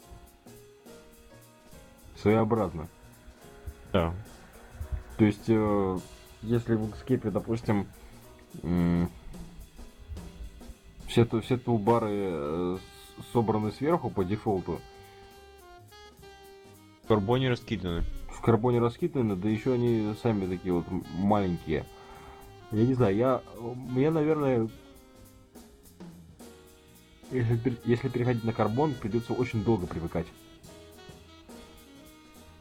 своеобразно. Да. То есть, если в Inkscape, допустим, все тулбары собраны сверху по дефолту, В карбоне раскиданы. в Карбоне раскиданы, да еще они сами такие вот маленькие. Я не знаю, мне, наверное, если переходить на Карбон, придется очень долго привыкать.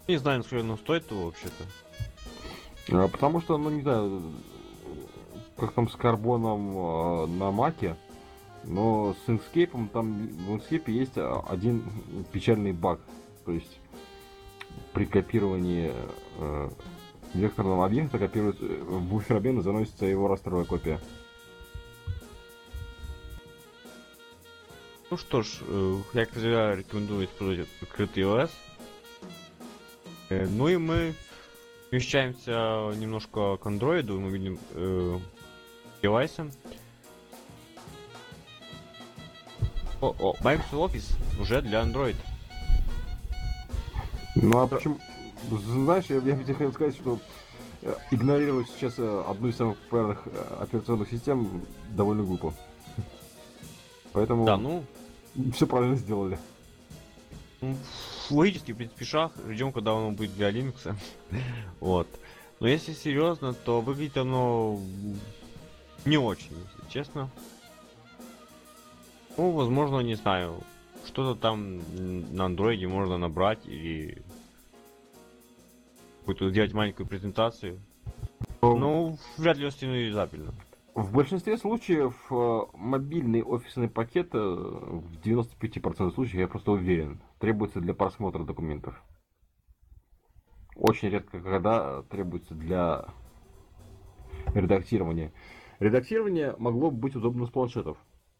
Не знаю, сколько оно стоит вообще-то. Потому что, ну не знаю, как там с карбоном на маке, но с Inkscape там в Inkscape есть один печальный баг. То есть при копировании векторного объекта копируется в буфер обмена, заносится его растровая копия. Ну что ж, я всегда рекомендую использовать открытый iOS. Ну и мы смещаемся немножко к андроиду, мы видим девайсы. Microsoft Office уже для Android. Ну а почему? Знаешь, я бы хотел сказать, что игнорировать сейчас одну из самых популярных операционных систем довольно глупо. Поэтому Да, ну, все правильно сделали. логический, в принципе, шаг. Ждем, когда оно будет для Linux. Вот. Но если серьезно, то выглядит оно не очень, если честно. Ну, возможно, не знаю. Что-то там на андроиде можно набрать или какую-то сделать маленькую презентацию. Ну, вряд ли установизабельно. В большинстве случаев мобильный офисный пакет в 95% случаев, я просто уверен, требуется для просмотра документов. Очень редко, когда требуется для редактирования. Редактирование могло бы быть удобно с планшетов.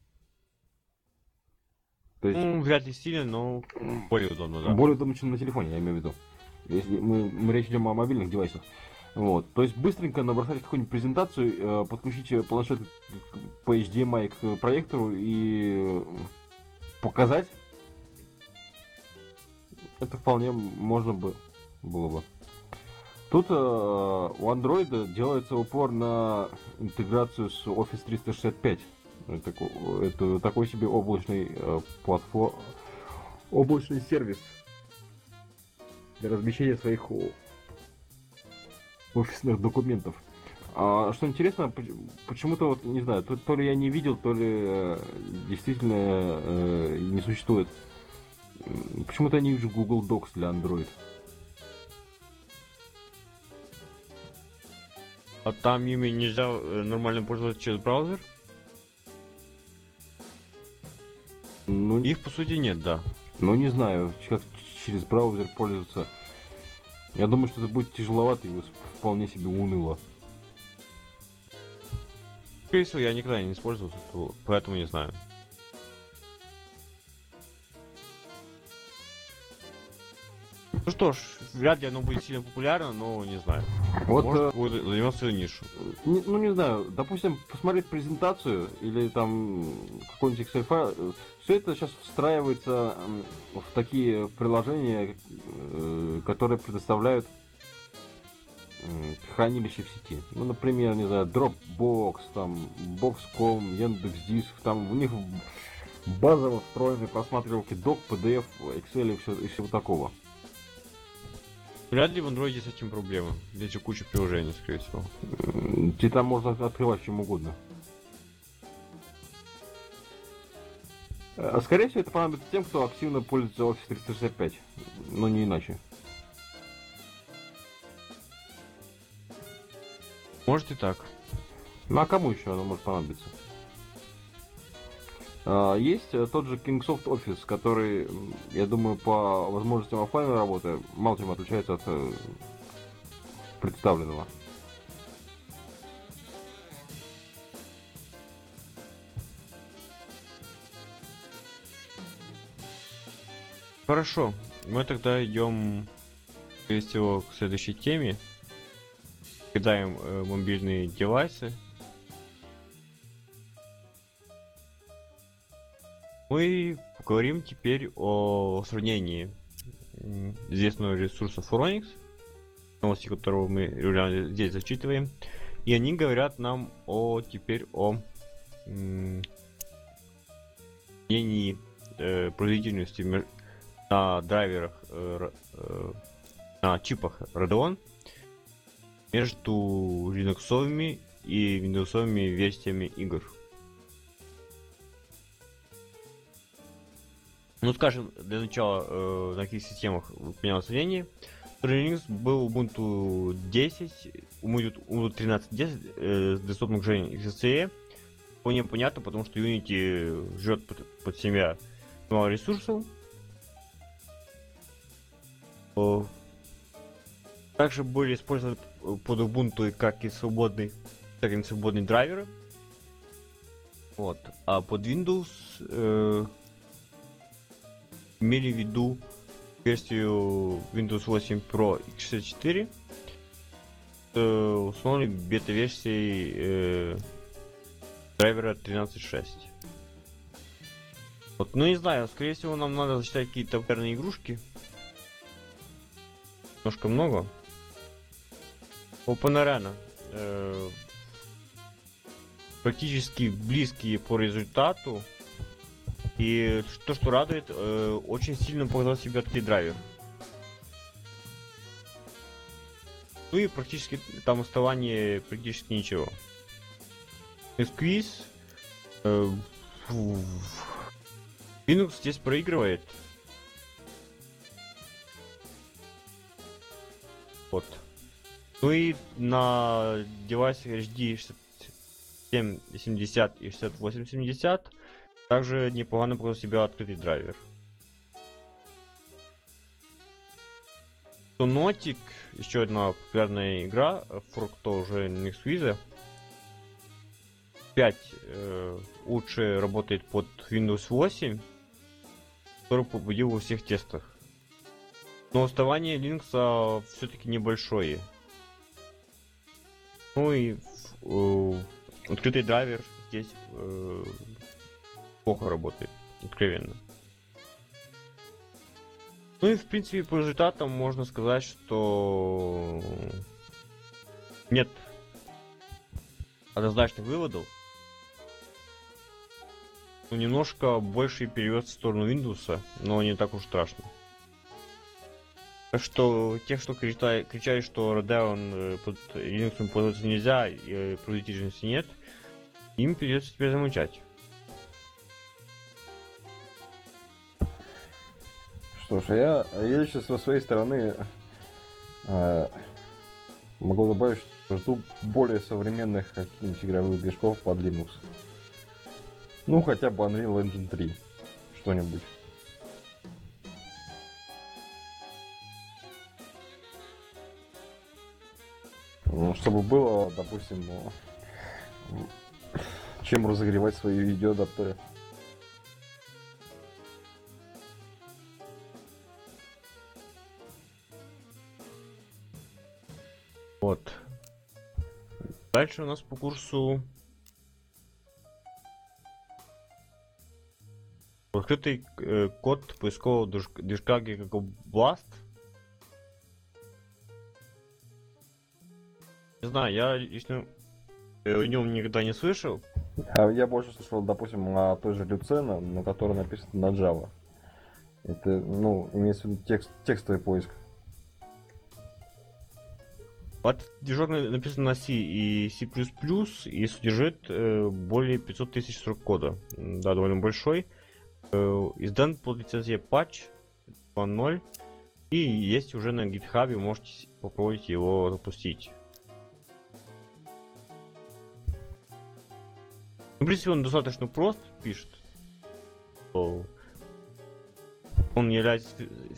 То есть, Ну, вряд ли сильно, но более удобно, да. более удобно, чем на телефоне, я имею в виду. Если мы речь идем о мобильных девайсах. Вот. То есть быстренько набросать какую-нибудь презентацию, подключить планшет по HDMI к проектору и показать. Это вполне можно было бы. Тут у Android делается упор на интеграцию с Office 365. Это такой себе облачный облачный сервис для размещения своих офисных документов. Что интересно, почему-то вот не знаю, то ли я не видел, то ли действительно не существует. Почему-то я не вижу Google Docs для Android. А там ими нельзя нормально пользоваться через браузер? Ну, Их по сути нет, да. ну не знаю, как через браузер пользоваться. Я думаю, что это будет тяжеловато и вполне себе уныло. Скорее всего, я никогда не использовал, поэтому не знаю. Ну что ж, вряд ли оно будет сильно популярно, но не знаю. Вот, Может, будет занимать свою нишу. ну не знаю, допустим, посмотреть презентацию или там какой-нибудь Excel файл, все это сейчас встраивается в такие приложения, которые предоставляют хранилище в сети. Ну, например, не знаю, Dropbox, там, Box.com, Яндекс.Диск, там у них базово встроены просматривалки Doc, PDF, Excel и всего такого. Вряд ли в андроиде с этим проблемы. Здесь куча приложений, скорее всего. Тебе там можно открывать чем угодно. Скорее всего, это понадобится тем, кто активно пользуется Office 365, но не иначе. Может и так. Ну а кому еще оно может понадобиться? Есть тот же Kingsoft Office, который, я думаю, по возможностям оффлайновой работы мало чем отличается от представленного. Хорошо. Мы тогда идем, скорее всего, к следующей теме. Кидаем мобильные девайсы. Мы поговорим теперь о сравнении известного ресурса Phoronix, новости которого мы регулярно здесь зачитываем. И они говорят нам теперь о сравнении производительности на драйверах, на чипах Radeon между линуксовыми и виндовсовыми версиями игр. Ну, скажем, для начала, на каких системах выполнялось сравнение. Linux был Ubuntu 10, Ubuntu 13.10 с десктопным окружением XFCE. Вполне понятно, потому что Unity ждет под себя мало ресурсов. Также были использованы под Ubuntu как и свободные драйверы. Вот. А под Windows имели в виду версию Windows 8 Pro и 64 установленной бета-версией драйвера 13.6. Вот, ну не знаю, скорее всего нам надо зачитать какие-то верные игрушки. Немножко много. OpenArena. Практически близкие по результату. И то, что радует, очень сильно показал себя открытый драйвер. Ну и практически там оставание практически ничего. Squeeze. Linux здесь проигрывает. Вот. Ну и на девайсах HD 6770 и 6870 также непогано показал себя открытый драйвер. Sonotic, еще одна популярная игра, форк тоже NextWiz. 5 лучше работает под Windows 8, который победил во всех тестах. Но отставание Linux все-таки небольшое. Ну и открытый драйвер здесь плохо работает, откровенно. Ну и в принципе по результатам можно сказать, что нет однозначных выводов. Ну, немножко больше перевес в сторону Windows, но не так уж страшно. Так что тех, что кричали, что Radeon под Linux пользоваться нельзя и производительности нет, им придется теперь замучать. Что ж, я еще со своей стороны могу добавить, что жду более современных каких-нибудь игровых движков под Linux. Ну, хотя бы Unreal Engine 3. Что-нибудь. Ну, чтобы было, допустим, чем разогревать свои видеоадаптеры. Вот. Дальше у нас по курсу открытый код поискового движка GigaBlast. Не знаю, я лично о нем никогда не слышал. А я больше слышал, допустим, о той же Lucene, на которой написано на Java. Это, ну, имеется в виду текстовый поиск. Вот движок написан на C и C++ и содержит более 500 тысяч строк кода. Да, довольно большой. Издан под лицензией Patch 2.0 и есть уже на GitHub, можете попробовать его запустить. В принципе, он достаточно прост пишет. Он является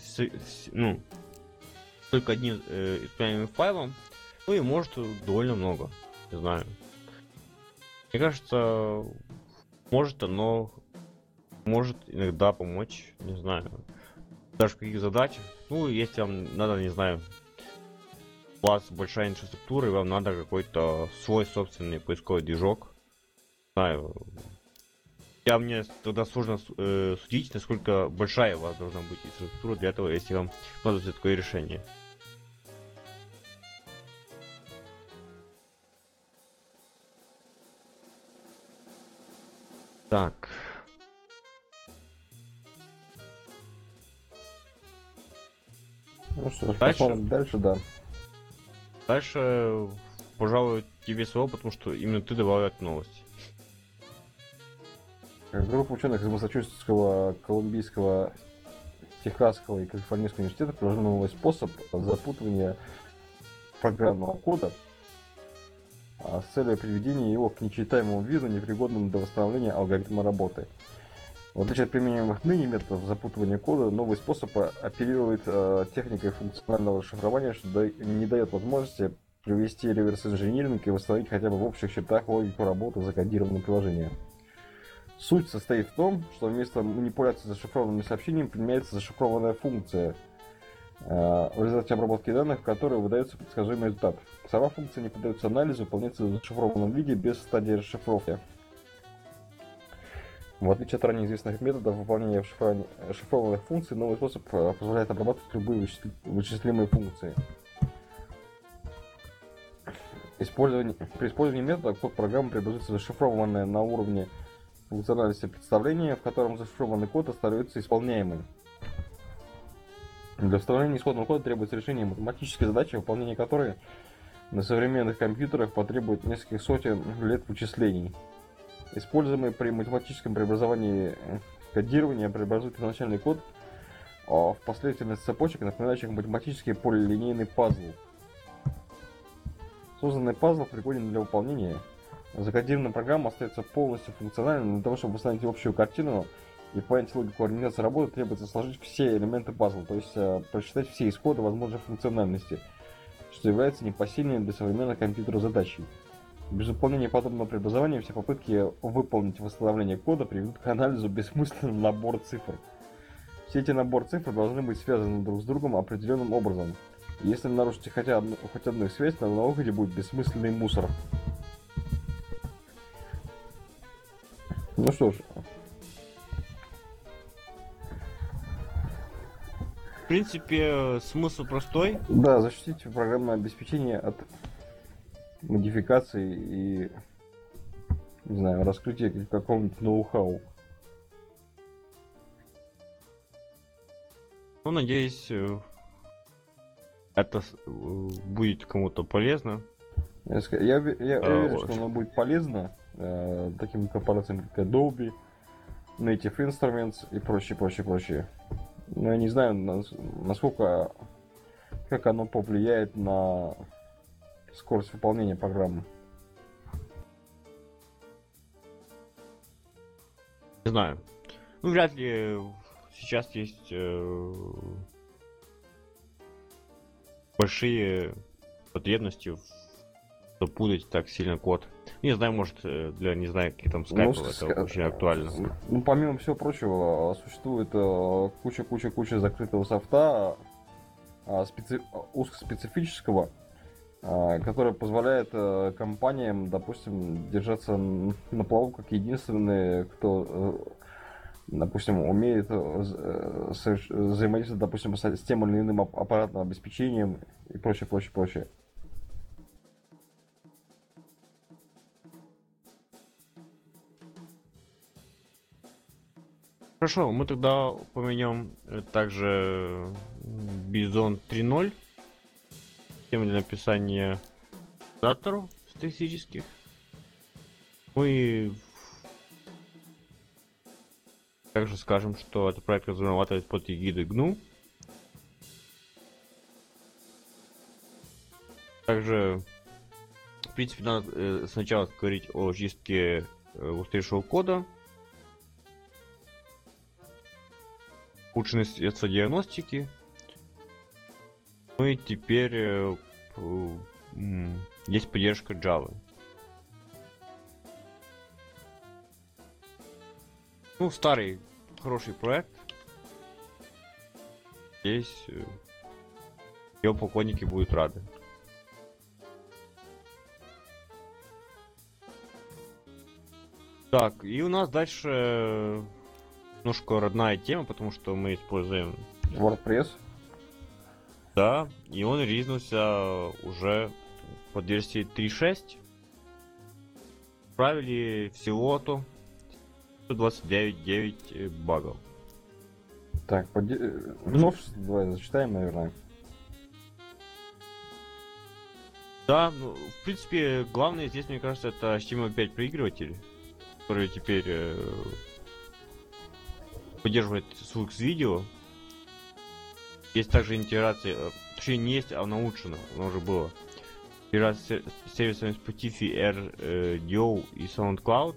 только одним исполняемым файлом, ну и может довольно много, не знаю. Мне кажется, может иногда помочь, не знаю, даже в каких задачах. Ну, если вам надо, не знаю, у вас большая инфраструктура и вам надо какой-то свой собственный поисковый движок. Не знаю. Мне тогда сложно судить, насколько большая у вас должна быть инфраструктура для этого, если вам понадобится такое решение. Так. Ну что ж, посмотрим дальше, да. Дальше, пожалуй, тебе слово, потому что именно ты добавил эту новость. Группа ученых из Массачусетского Колумбийского Техасского и Калифорнийского университета предложил новый способ запутывания программного кода с целью приведения его к нечитаемому виду, непригодному для восстановления алгоритма работы. В отличие от применяемых ныне методов запутывания кода, новый способ оперирует техникой функционального шифрования, что не дает возможности провести реверс-инжиниринг и восстановить хотя бы в общих чертах логику работы закодированного приложения. Суть состоит в том, что вместо манипуляции зашифрованными сообщениями применяется зашифрованная функция, в результате обработки данных, в которой выдается предсказуемый результат. Сама функция не поддается анализу, выполняется в зашифрованном виде без стадии расшифровки. В отличие от ранее известных методов выполнения шифрованных функций, новый способ позволяет обрабатывать любые вычислимые функции. При использовании метода код программы преобразуется в зашифрованное на уровне функциональности представления, в котором зашифрованный код остается исполняемым. Для вставления исходного кода требуется решение математической задачи, выполнение которой на современных компьютерах потребует нескольких сотен лет вычислений. Используемый при математическом преобразовании кодирования преобразует первоначальный код в последовательность цепочек, напоминающих математический полилинейный пазл. Созданный пазл пригоден для выполнения. Закодированная программа остается полностью функциональной. Для того, чтобы восстановить общую картину и понять логику организации работы, требуется сложить все элементы пазла, то есть просчитать все исходы возможной функциональности, что является непосильной для современных компьютеров задачей. Без выполнения подобного преобразования все попытки выполнить восстановление кода приведут к анализу бессмысленного набора цифр. Все эти наборы цифр должны быть связаны друг с другом определенным образом. Если нарушите хоть одну их связь, на выходе будет бессмысленный мусор. Ну что ж. В принципе, смысл простой. Да, защитить программное обеспечение от модификаций и, не знаю, раскрытия какого-нибудь ноу-хау. Ну, надеюсь, это будет кому-то полезно. Я уверен, что оно будет полезно таким корпорациям, как Adobe, Native Instruments и прочее. Но я не знаю, насколько, как оно повлияет на скорость выполнения программы. Не знаю. Ну, вряд ли сейчас есть большие потребности запутать так сильно код. Не знаю, может, для, не знаю, каких там скайпов это очень актуально. Ну, помимо всего прочего, существует куча закрытого софта, узкоспецифического, который позволяет компаниям, допустим, держаться на плаву как единственные, кто, допустим, умеет взаимодействовать, допустим, с тем или иным аппаратным обеспечением и прочее. Хорошо, мы тогда поменяем также Bison 3.0. Тему для написания адатеров статистических. Мы также скажем, что этот проект разрабатывается под эгидой GNU. Также, в принципе, надо сначала говорить о чистке устаревшего кода, улучшенные средства диагностики. Ну и теперь есть поддержка Java. Ну, старый хороший проект. Здесь его поклонники будут рады. Так, и у нас дальше немножко родная тема, потому что мы используем WordPress. Да, и он релизнулся уже под версией 3.6. Правили всего-то 129 багов. Так, новшество давай зачитаем, наверное. Да, ну, в принципе, главное здесь, мне кажется, это HTML5 проигрыватель, который теперь поддерживает звук с видео. Есть также интеграция, точнее не есть, а научено, оно уже было. Интеграция с сервисами Spotify, RDO и SoundCloud.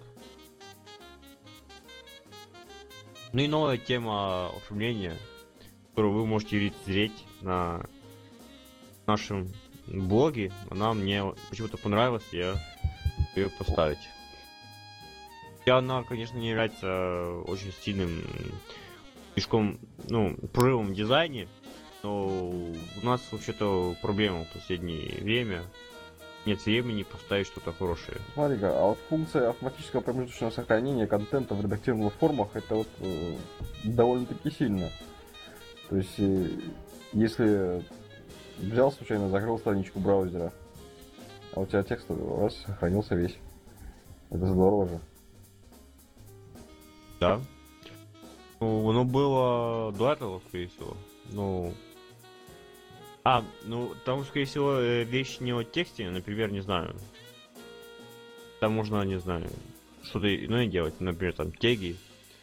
Ну и новая тема оформления, которую вы можете лицезреть на нашем блоге. Она мне почему-то понравилась, я ее поставить. И она, конечно, не является очень сильным слишком, прорывом в дизайне, но у нас вообще-то проблема в последнее время. Нет времени поставить что-то хорошее. Смотри-ка, а вот функция автоматического промежуточного сохранения контента в редактируемых формах, это вот довольно-таки сильно. То есть, если взял случайно, закрыл страничку браузера, а у тебя текст раз сохранился весь. Это здорово же. Да. Ну, оно было до этого, скорее всего. Там, скорее всего, вещь не о тексте, например, не знаю. Там можно, не знаю, что-то иное делать, например, там теги,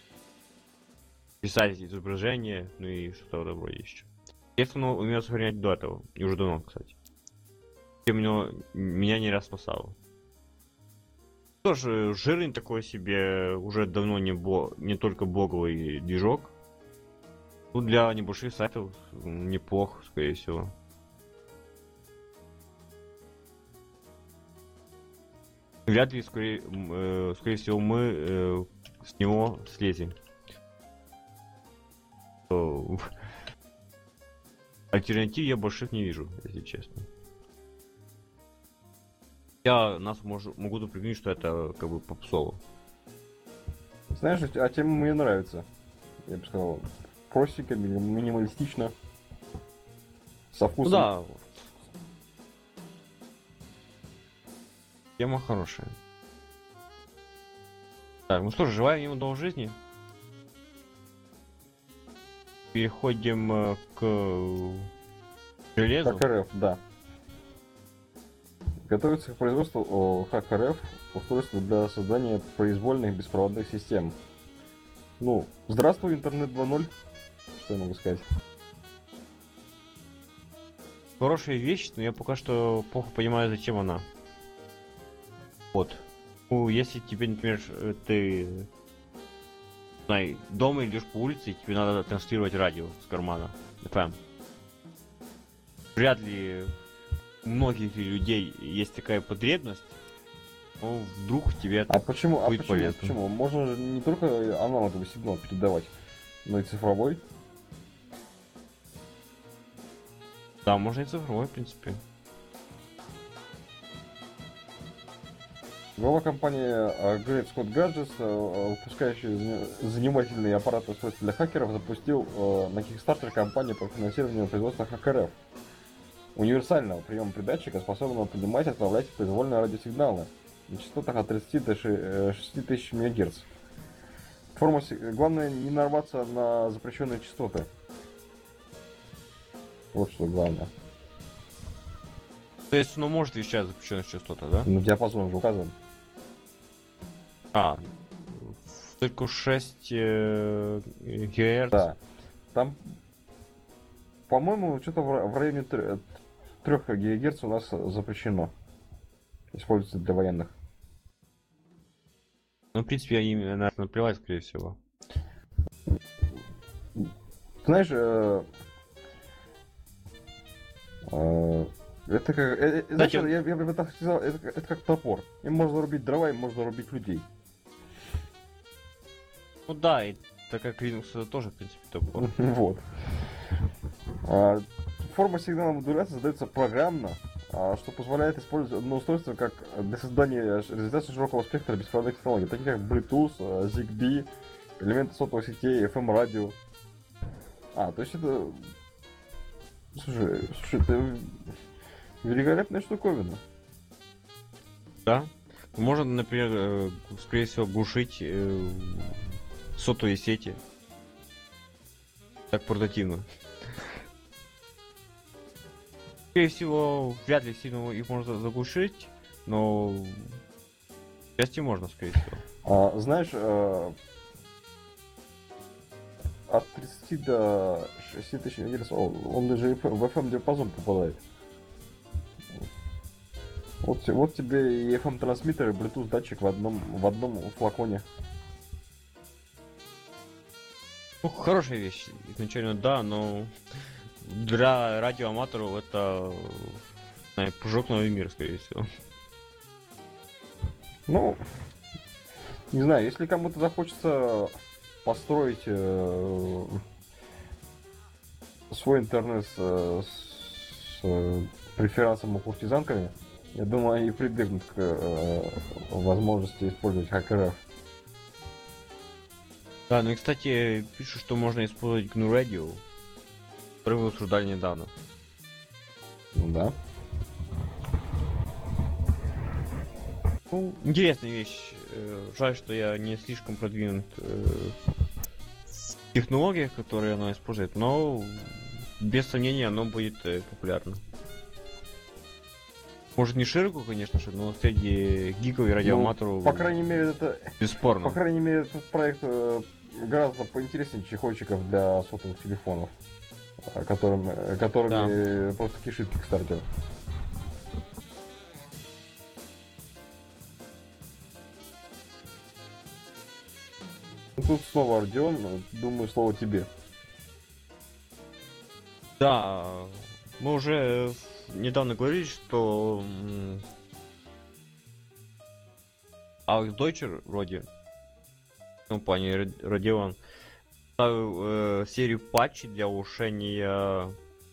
писать изображения, ну и что-то в этом роде еще. Текст оно умеет сохранять до этого, и уже давно, кстати. И меня не раз спасало. Тоже жирный такой себе, уже давно не только блоговый движок. Ну, для небольших сайтов неплох, скорее всего. Вряд ли, скорее всего, мы с него слезем. Альтернатив я больших не вижу, если честно. Я могу допрыгнуть, что это как бы попсово. Знаешь, а тема мне нравится. Я бы сказал, простенько, минималистично. Со вкусом. Ну да. Тема хорошая. Так, ну что ж, желаем ему долгой жизни. Переходим к железу. ХакРФ, да. Готовится к производству ХакРФ устройство для создания произвольных беспроводных систем. Ну, здравствуй, интернет 2.0. Что я могу сказать? Хорошая вещь, но я пока что плохо понимаю, зачем она. Вот. Ну, если тебе, например, ты дома идешь по улице, и тебе надо транслировать радио с кармана. FM. Вряд ли у многих людей есть такая потребность, но вдруг тебе это будет полезно. Почему? Можно же не только аналоговый сигнал передавать, но и цифровой. Да, можно и цифровой, в принципе. Глава компании Great Scott Gadgets, выпускающий занимательные аппараты устройства для хакеров, запустил на Kickstarter кампанию по финансированию производства ХакРФ. Универсального приема-передатчика, способного принимать и отправлять произвольные радиосигналы на частотах от 30 до 6000 МГц. Главное не нарваться на запрещенные частоты. Вот что главное. То есть, может вещать запрещенная частота, да? Ну, диапазон же указан. Только 6 ГГц. Да. Там, по-моему, что-то в районе 3 ГГц у нас запрещено. Используется для военных. Ну, в принципе, я им, наверное, наплевать, скорее всего. Знаешь, это как... Знаешь, я бы так сказал, это как топор. Им можно рубить дрова, им можно рубить людей. Ну да, и так как Linux это тоже, в принципе, топор. Вот. Форма сигнала модуляции задается программно, что позволяет использовать одно устройство как для создания реализации широкого спектра беспроводных технологий, таких как Bluetooth, ZigBee, элементы сотовых сетей, FM-радио. То есть это... Слушай, это великолепная штуковина. Да. Можно, например, скорее всего, глушить сотовые сети. Так портативно. Скорее всего, вряд ли сильно их можно заглушить, но части можно, скорее всего. Знаешь, от 30 до 60 тысяч Гц, он даже в FM диапазон попадает. Вот тебе и FM трансмиттер, и Bluetooth датчик в одном флаконе. Ну, хорошая вещь, изначально да, но для радиоаматоров это прыжок в новый мир, скорее всего. Ну, не знаю, если кому-то захочется построить свой интернет с преферансом и куртизанками, я думаю, они прибегнут к возможности использовать HackRF. Да, ну и кстати, пишут, что можно использовать GNU Radio, который вы обсуждали недавно. Ну да. Ну, интересная вещь. Жаль, что я не слишком продвинут в технологиях, которые она использует, но без сомнения оно будет популярно. Может не широко, конечно же, но среди гиков и радиоаматоров. Ну, по крайней мере, это. Бесспорно. По крайней мере, этот проект гораздо поинтереснее чехольчиков для сотовых телефонов, которыми просто кишит Kickstarter. Тут снова Родион, думаю, слово тебе. Да, мы уже недавно говорили, что Алекс Дойчер вроде компании Radeon ставил серию патчей для улучшения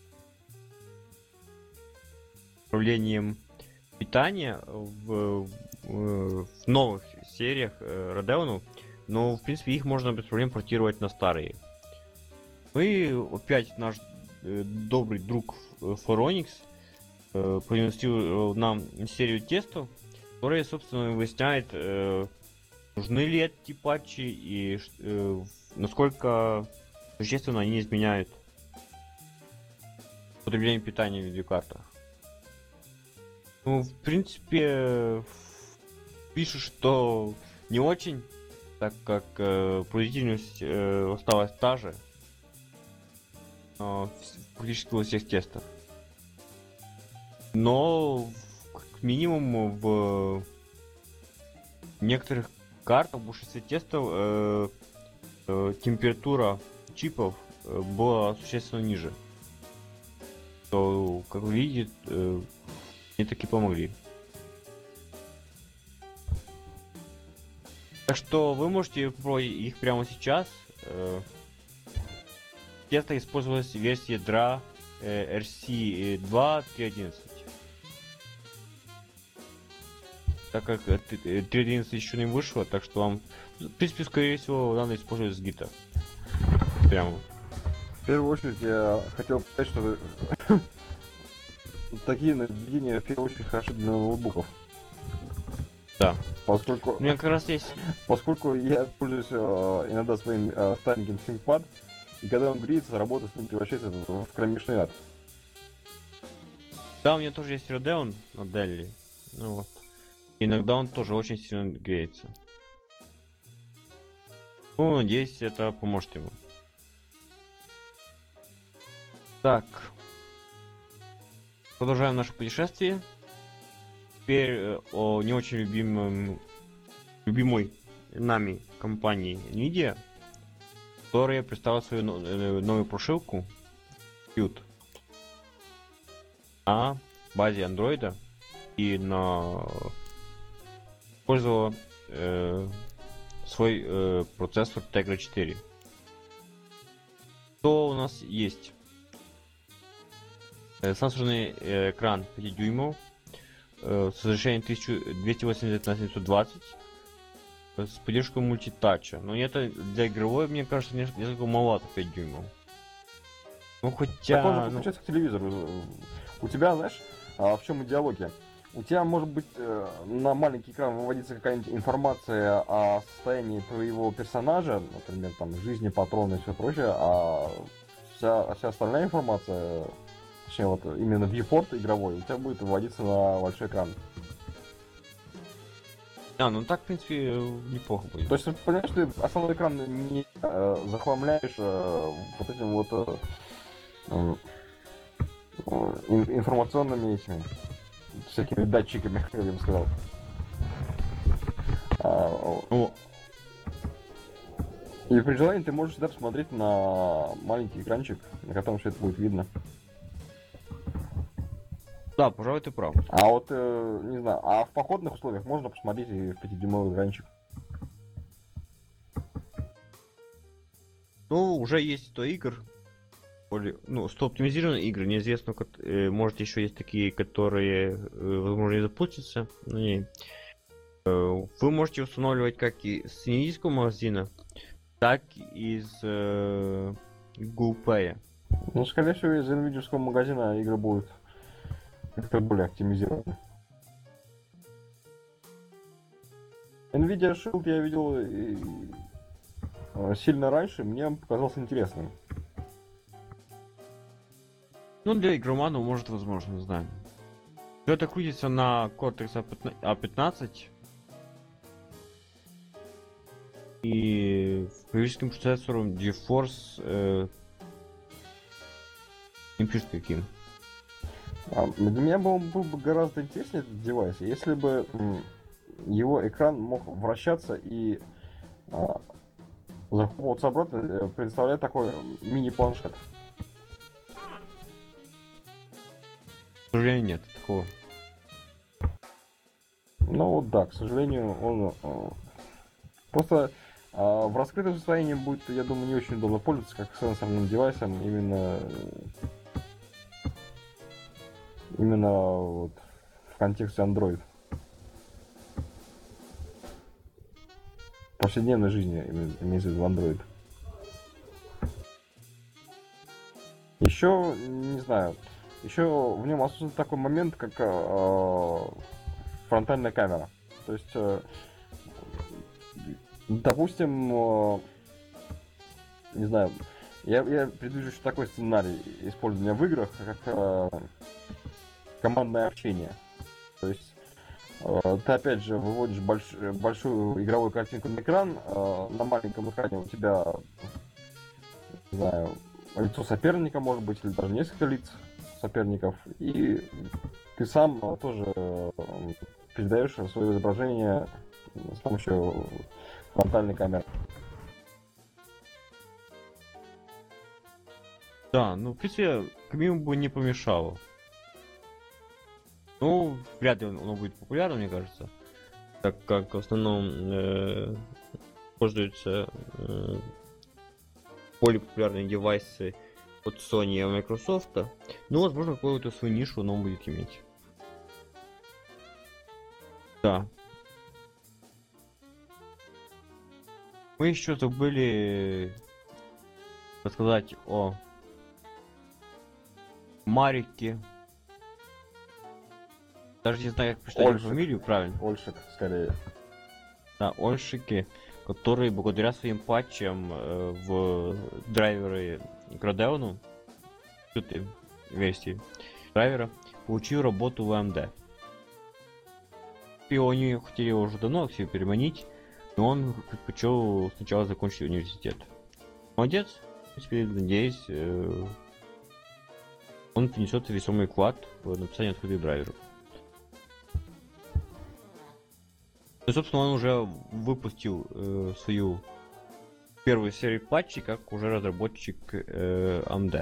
управлением питания в новых сериях Radeon. Но, в принципе, их можно без проблем портировать на старые. Ну и опять наш добрый друг Phoronix приносил нам серию тестов, которые, собственно, выясняют, нужны ли эти патчи и насколько существенно они изменяют потребление питания в видеокартах. Ну, в принципе, пишут, что не очень, так как производительность осталась та же практически во всех тестах. Но как минимум в некоторых картах, в большинстве тестов температура чипов была существенно ниже. То, как вы видите, мне таки помогли. Так что вы можете попробовать их прямо сейчас. В тестах использовалась версия ядра RC2 3.11. Так как 3.11 еще не вышло, так что вам, в принципе, скорее всего, надо использовать с гита. Прямо. В первую очередь я хотел сказать, что такие наведения в первую очередь хороши для ноутбуков. Да. Поскольку У меня как раз есть. Поскольку я пользуюсь иногда своим стареньким ThinkPad, и когда он греется, работа с ним превращается в кромешный ад. Да, у меня тоже есть Radeon на Dell. Ну вот. Иногда он тоже очень сильно греется. Ну, надеюсь, это поможет ему. Так. Продолжаем наше путешествие. Теперь о не очень любимой нами компании Nvidia, которая представила свою новую прошивку Qt на базе Android и использовала свой процессор Tegra 4. Что у нас есть? Сенсорный экран 5 дюймов с разрешением 1280 на 720 с поддержкой мультитача. Но это для игровой, мне кажется, несколько маловато 5 дюймов. Ну хотя... Так он же подключается к телевизору. У тебя, знаешь, в чем идеология? У тебя может быть на маленький экран выводится какая-нибудь информация о состоянии твоего персонажа, например, там, жизни, патроны и все прочее, а вся остальная информация, точнее, вот именно viewport игровой, у тебя будет выводиться на большой экран. Ну так, в принципе, неплохо будет. То есть, понимаешь, ты основной экран не захламляешь вот этим вот информационными этими всякими датчиками, как я бы сказал. Ну, И при желании ты можешь всегда посмотреть на маленький экранчик, на котором все это будет видно. да, пожалуй, ты прав. А вот, не знаю, а в походных условиях можно посмотреть и в 5-дюймовый экранчик. Ну, уже есть 100 игр. 100 оптимизированных игр. Неизвестно, может, еще есть такие, которые, возможно, не запустятся. Вы можете устанавливать как и с индийского магазина, так и из Google Play. Ну, скорее всего, из NVIDIA магазина игры будут как-то более оптимизированы. NVIDIA Shield я видел сильно раньше, мне он показался интересным. Ну, для игроманов, может, возможно, не знаю. Все это крутится на Cortex A15. И с графическим процессором GeForce не пишет каким. Для меня был бы гораздо интереснее этот девайс, если бы его экран мог вращаться и захлопываться обратно, представляя такой мини-планшет. К сожалению, нет такого. Ну вот да, к сожалению, он просто в раскрытом состоянии будет, я думаю, не очень удобно пользоваться, как сенсорным девайсом, именно вот в контексте Android. В повседневной жизни, имеется в виду Android. Еще, не знаю, еще в нем отсутствует такой момент, как фронтальная камера. То есть, допустим, не знаю, я предвижу еще такой сценарий использования в играх, как командное общение. То есть ты опять же выводишь большую игровую картинку на экран, на маленьком экране у тебя, не знаю, лицо соперника может быть, или даже несколько лиц соперников, и ты сам тоже передаешь свое изображение с помощью фронтальной камеры. Да, ну, в принципе, Камин бы не помешало. Ну, вряд ли оно будет популярно, мне кажется. Так как в основном пользуются более популярные девайсы от Sony и Microsoft. Ну, возможно, какую-то свою нишу оно будет иметь. Да. Мы еще забыли рассказать о Марике. Даже не знаю, как прочитать его фамилию правильно. Ольшик, скорее. Да, Ольшики, который благодаря своим патчам в драйверы Gradleon, этой версии драйвера, получил работу в AMD. И они хотели его уже давно все переманить, но он предпочел сначала закончить университет. Молодец, в принципе, надеюсь, он принесет весомый вклад в написание открытых драйверов. Ну, собственно, он уже выпустил свою первую серию патчей, как уже разработчик AMD.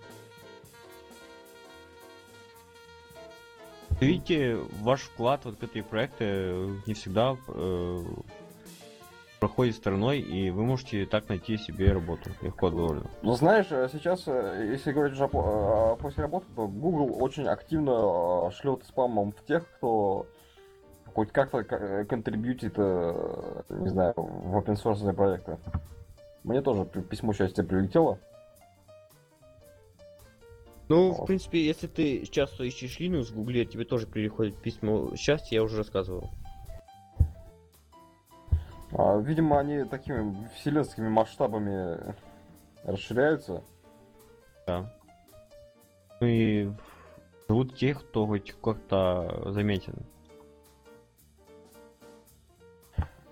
Видите, ваш вклад в открытые проекты не всегда проходит стороной, и вы можете так найти себе работу легко, довольно. Ну, знаешь, сейчас, если говорить уже после работы, то Google очень активно шлет спамом в тех, кто хоть как-то контрибьютит, не знаю, в open source проекты. Мне тоже письмо счастья прилетело. Ну, в принципе, если ты часто ищешь Linux в Гугле, тебе тоже приходит письмо счастья, я уже рассказывал. Видимо, они такими вселенскими масштабами расширяются. Да. Ну и зовут тех, кто хоть как-то заметен.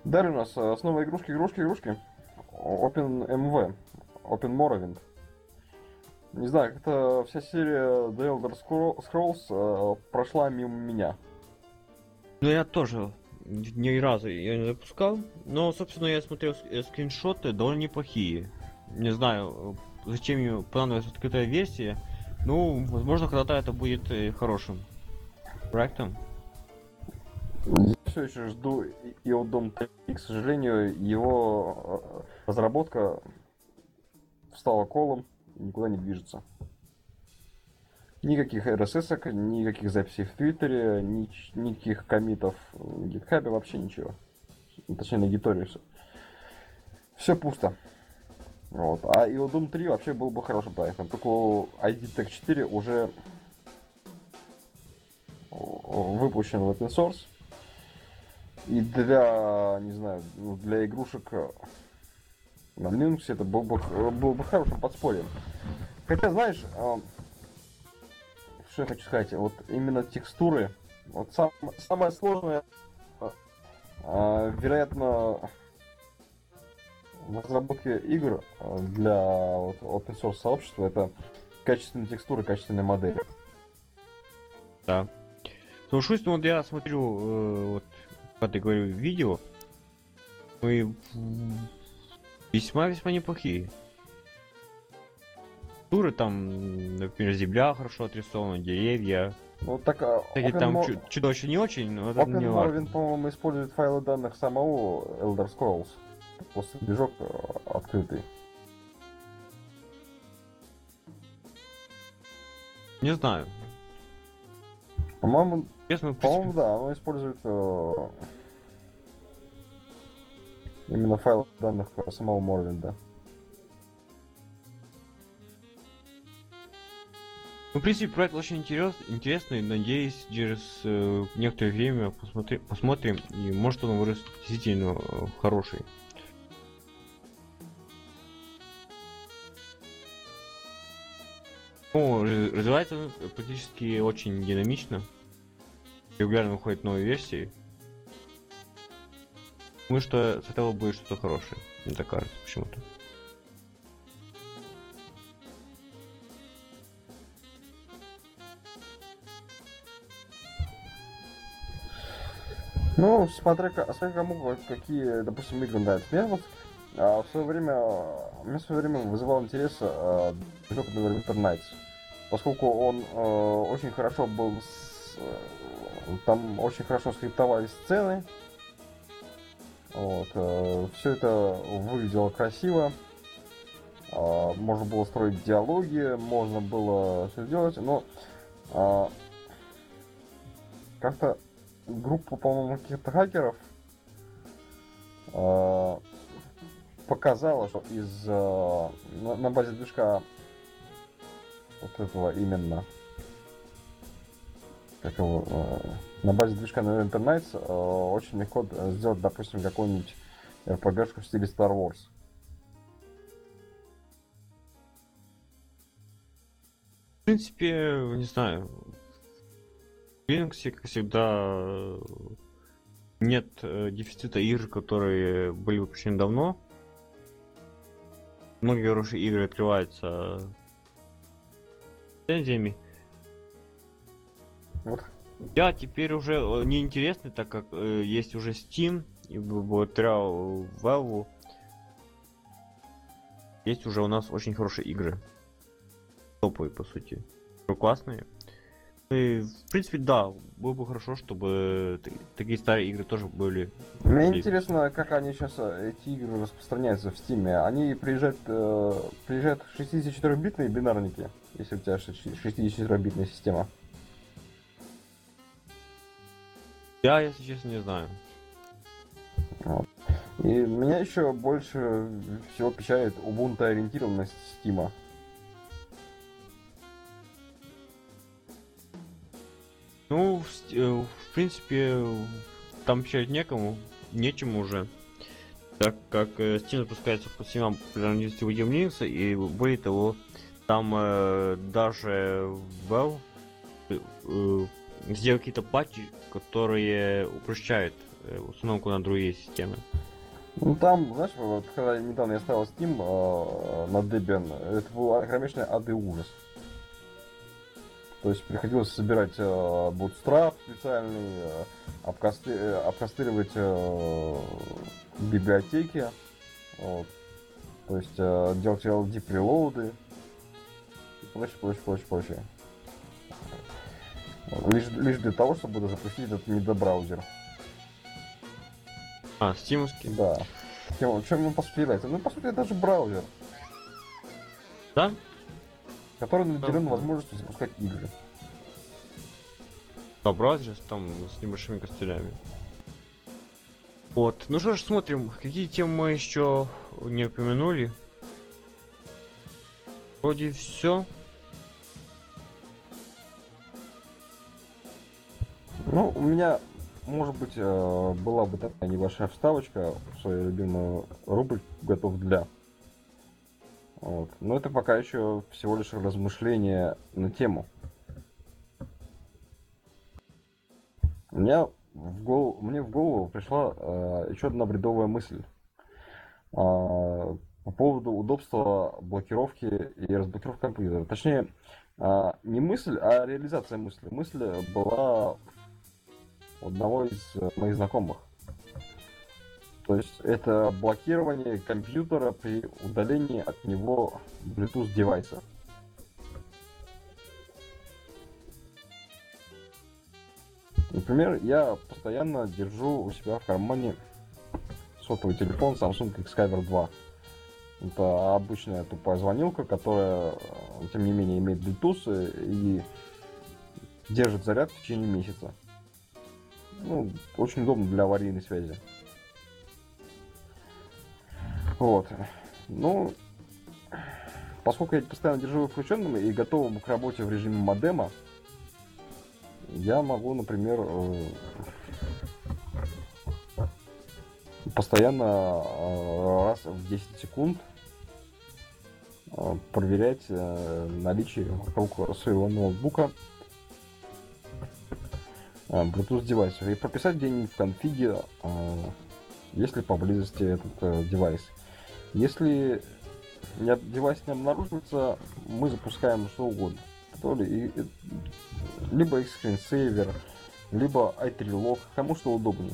Далее у нас снова игрушки. Open MV, Open Morrowind. Не знаю, как-то вся серия The Elder Scrolls прошла мимо меня. Ну, я тоже ни разу ее не запускал, но, собственно, я смотрел скриншоты довольно неплохие. Не знаю, зачем мне понадобилась открытая версия. Ну, возможно, когда-то это будет хорошим проектом. Я все еще жду Eodom 3. К сожалению, его разработка встала колом и никуда не движется. Никаких RSS-ок, никаких записей в Твиттере, никаких коммитов в GitHub, вообще ничего. Точнее, на Гиторе все пусто. Вот. А Eodom 3 вообще был бы хорошим проектом. Только ID Tech 4 уже выпущен в open source. И для, не знаю, для игрушек на Linux это был бы хорошим подспорьем. Хотя, знаешь, что я хочу сказать, вот именно текстуры, вот самое сложное, вероятно, в разработке игр для вот, open source сообщества это качественные текстуры, качественные модели. Да. Слушаюсь, ну вот я смотрю, вот, как я говорю, видео, и весьма неплохие. Текстуры там, например, земля хорошо отрисована, деревья. Ну так, Кстати, там чудовище не очень, но это не важно. Open Morrowind, по-моему, использует файлы данных самого Elder Scrolls. Просто движок открытый. Не знаю. По-моему, Честно, да, оно использует именно файл данных самого Morrowind. ну, в принципе, проект очень интересный. Надеюсь, через некоторое время посмотрим, и может он вырастет действительно хороший. Ну, развивается он практически очень динамично. Регулярно выходят новые версии. Думаю, что с этого будет что-то хорошее. Мне так кажется почему-то. Ну, смотря кому какие, допустим, игры нравятся. В свое время вызывал интерес движок Neverwinter Nights, поскольку он очень хорошо был, там очень хорошо скриптовались сцены, вот, все это выглядело красиво, можно было строить диалоги, можно было все сделать, но как-то группа, по-моему, каких-то хакеров показала, что на базе движка вот этого именно на базе движка Neverwinter Nights очень легко сделать, допустим, какую-нибудь RPG-шку в стиле Star Wars. В принципе, не знаю. В Linux, как всегда, нет дефицита игр, которые были выпущены давно. Многие хорошие игры открываются лицензиями. Вот. Я теперь уже неинтересный, так как есть уже Steam, и благодаря Valve есть уже у нас очень хорошие игры. Топовые, по сути. Классные. И, в принципе, да, было бы хорошо, чтобы такие старые игры тоже были. Мне интересно, как они сейчас, эти игры, распространяются в Steam. Они приезжают 64-битные бинарники, если у тебя 64-битная система. Я, если честно, не знаю. Вот. И меня еще больше всего печалит Ubuntu-ориентированность Steam. Ну, в принципе, там печалить нечему уже. Так как Steam запускается по всем популярным дистрибутивам Linux, и более того, там даже Valve сделал какие-то патчи, которые упрощают установку на другие системы. Ну там, знаешь, вот когда недавно я ставил Steam на Debian, это был кромешный ад и ужас. То есть приходилось собирать Bootstrap специальный, обкастыривать библиотеки, вот. То есть делать LD прелоуды и прочее. Лишь для того, чтобы запустить этот недобраузер. А, стимовский? Да. Чем он по сути является? Ну, по сути, это же браузер, Да? который наделен возможностью запускать игры. Да, браузер там с небольшими костылями. Вот. Ну что ж, смотрим, какие темы мы еще не упомянули. Вроде все. Ну, у меня, может быть, была бы такая небольшая вставочка в свою любимую рубрику «Готов для». Вот. Но это пока еще всего лишь размышление на тему. Мне в голову пришла еще одна бредовая мысль по поводу удобства блокировки и разблокировки компьютера. Точнее, не мысль, а реализация мысли. Мысль была у одного из моих знакомых. То есть это блокирование компьютера при удалении от него Bluetooth девайса. Например, я постоянно держу у себя в кармане сотовый телефон Samsung Xcover 2. Это обычная тупая звонилка, которая, тем не менее, имеет Bluetooth и держит заряд в течение месяца. Ну, очень удобно для аварийной связи. Вот. Ну, поскольку я постоянно держу его включенным и готовым к работе в режиме модема, я могу, например, постоянно раз в 10 секунд проверять наличие вокруг своего ноутбука Bluetooth девайсов и прописать где-нибудь в конфиге, есть ли поблизости этот девайс. Если девайс не обнаруживается, мы запускаем что угодно. То ли либо X-Screensaver, либо i3Log, кому что удобнее.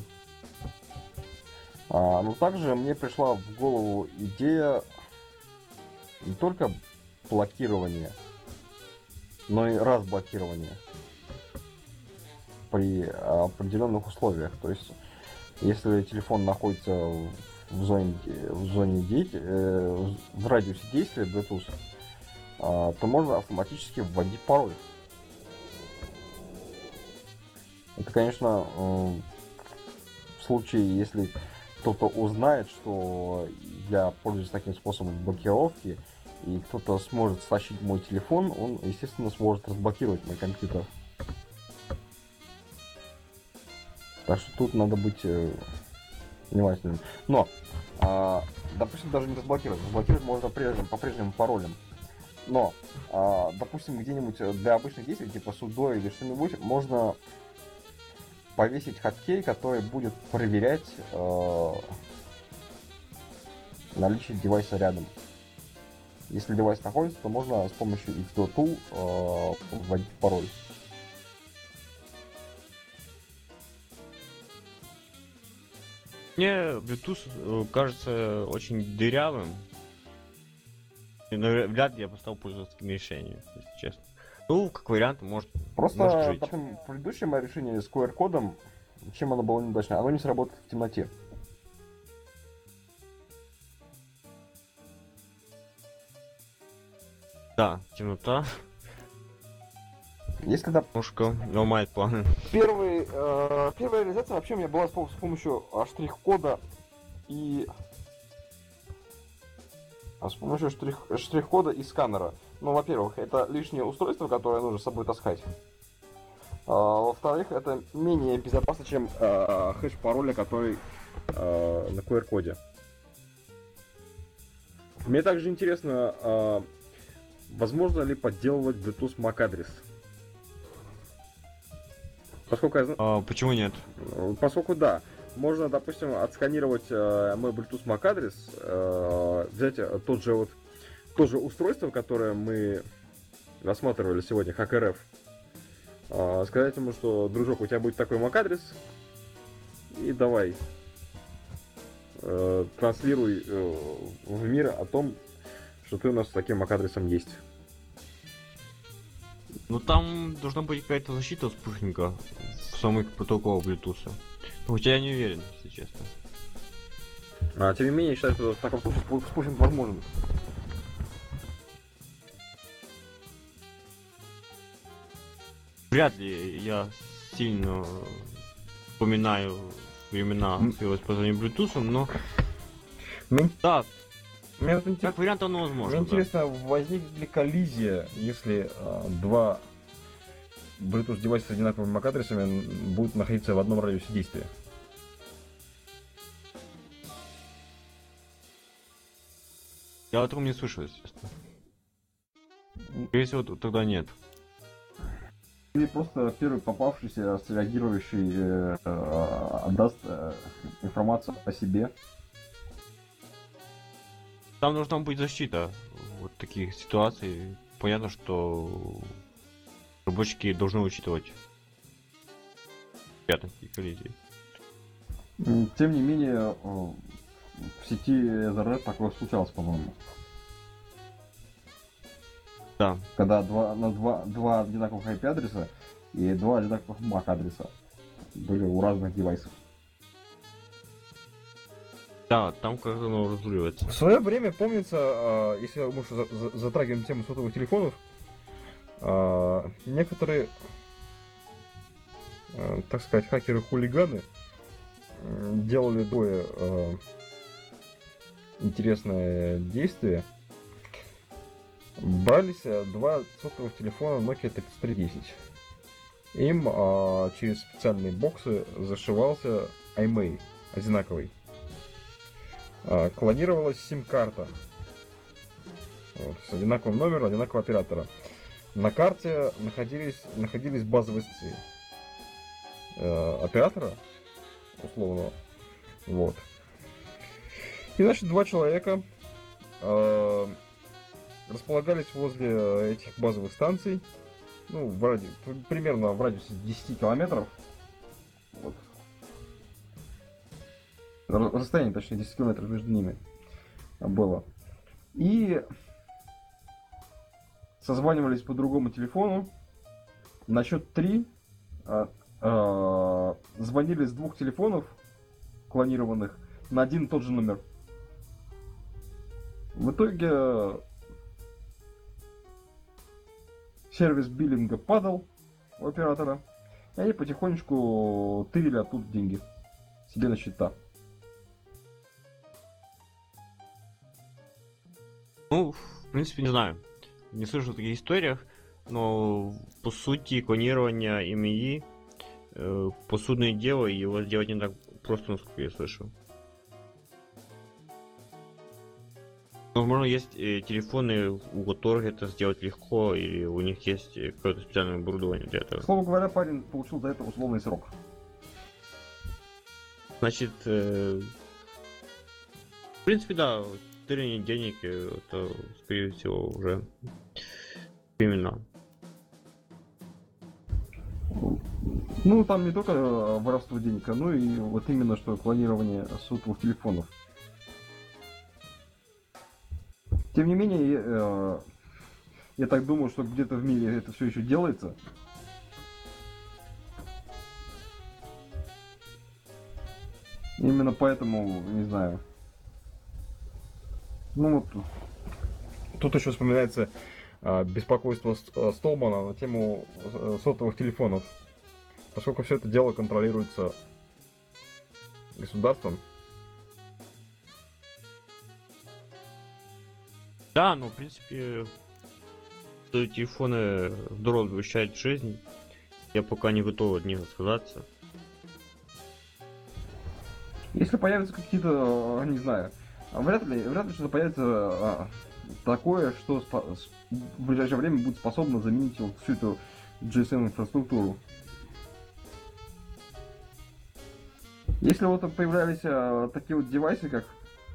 Но также мне пришла в голову идея не только блокирования, но и разблокирования при определенных условиях. То есть, если телефон находится в радиусе действия Bluetooth, то можно автоматически вводить пароль. Это, конечно, в случае, если кто-то узнает, что я пользуюсь таким способом блокировки, и кто-то сможет стащить мой телефон, он, естественно, сможет разблокировать мой компьютер. Так что тут надо быть внимательным. Но, допустим, даже не разблокировать. Разблокировать можно по-прежнему паролем. Но, допустим, где-нибудь для обычных действий, типа судо или что-нибудь, можно повесить хоткей, который будет проверять наличие девайса рядом. Если девайс находится, то можно с помощью X2Tool вводить пароль. Мне Bluetooth кажется очень дырявым. И вряд ли я бы стал пользоваться таким решением, если честно. Ну, как вариант, может жить. Допустим, предыдущее мое решение с QR-кодом, чем оно было неудачно, оно не сработает в темноте. Да, темнота. Если да, Немножко ломает планы. первая реализация вообще у меня была с помощью штрих-кода и штрих-кода и сканера. Ну, во-первых, это лишнее устройство, которое нужно с собой таскать. Во-вторых, это менее безопасно, чем хэш пароля, который на QR-коде. Мне также интересно, возможно ли подделывать Bluetooth MAC адрес. Поскольку я знаю... Почему нет? Поскольку да. можно, допустим, отсканировать мой Bluetooth MAC адрес, взять то же устройство, которое мы рассматривали сегодня, HackRF, сказать ему, что, дружок, у тебя будет такой MAC адрес, и давай транслируй в мир о том, что ты у нас с таким MAC адресом есть. Ну там должна быть какая-то защита спутника в самых протоколах Bluetooth. Ну, хотя я не уверен, если честно. Тем не менее, я считаю, что в таком случае спутник возможен. Вряд ли я сильно вспоминаю времена своего использования Bluetooth, но да, Мне вот как вариант оно возможно. Мне Да. интересно, возникнет ли коллизия, если два Bluetooth девайса с одинаковыми MAC-адресами будут находиться в одном радиусе действия? Я о таком не слышал, если честно. Скорее всего, тогда нет. Или просто первый попавшийся, среагирующий, отдаст информацию о себе. Там должна быть защита вот таких ситуаций. Понятно, что разработчики должны учитывать вероятности коллизии. Тем не менее, в сети Ethernet такое случалось, по-моему. Да. Когда два одинаковых IP-адреса и два одинаковых MAC-адреса были у разных девайсов. Да, там как оно разруливается. В свое время, помнится, если мы уж затрагиваем тему сотовых телефонов, некоторые, так сказать, хакеры-хулиганы делали такое интересное действие. Брались два сотовых телефона Nokia 3310. Им через специальные боксы зашивался iMEI одинаковый. Клонировалась сим-карта. Вот, с одинаковым номером, одинакового оператора. На карте находились базовые станции оператора условного. Вот. И значит, два человека располагались возле этих базовых станций, ну, примерно в радиусе 10 километров. Вот. Расстояние, точнее, 10 километров между ними было. И созванивались по другому телефону. На счет 3 звонили с двух телефонов клонированных на один и тот же номер. В итоге сервис биллинга падал у оператора, и они потихонечку тырили оттуда деньги себе на счета. Ну, в принципе, не знаю. Не слышал о таких историях, но по сути клонирование ИМИ посудное дело, и его сделать не так просто, насколько я слышал. Возможно, есть телефоны, у которых это сделать легко, или у них есть какое-то специальное оборудование для этого. Слово говоря, парень получил за это условный срок. Значит, в принципе, да, тырение денег, это, скорее всего, уже именно. Ну, там не только воровство денег, но и вот именно что клонирование сотовых телефонов. Тем не менее, я так думаю, что где-то в мире это все еще делается. Именно поэтому, не знаю. Ну вот. Тут еще вспоминается беспокойство Столмана на тему сотовых телефонов. Поскольку все это дело контролируется государством. Да, но в принципе, что телефоны здорово облегчают жизнь. Я пока не готов от них отказаться. Если появятся какие-то, не знаю, вряд ли что-то появится такое, что в ближайшее время будет способно заменить вот всю эту GSM инфраструктуру. Если вот появлялись такие вот девайсы, как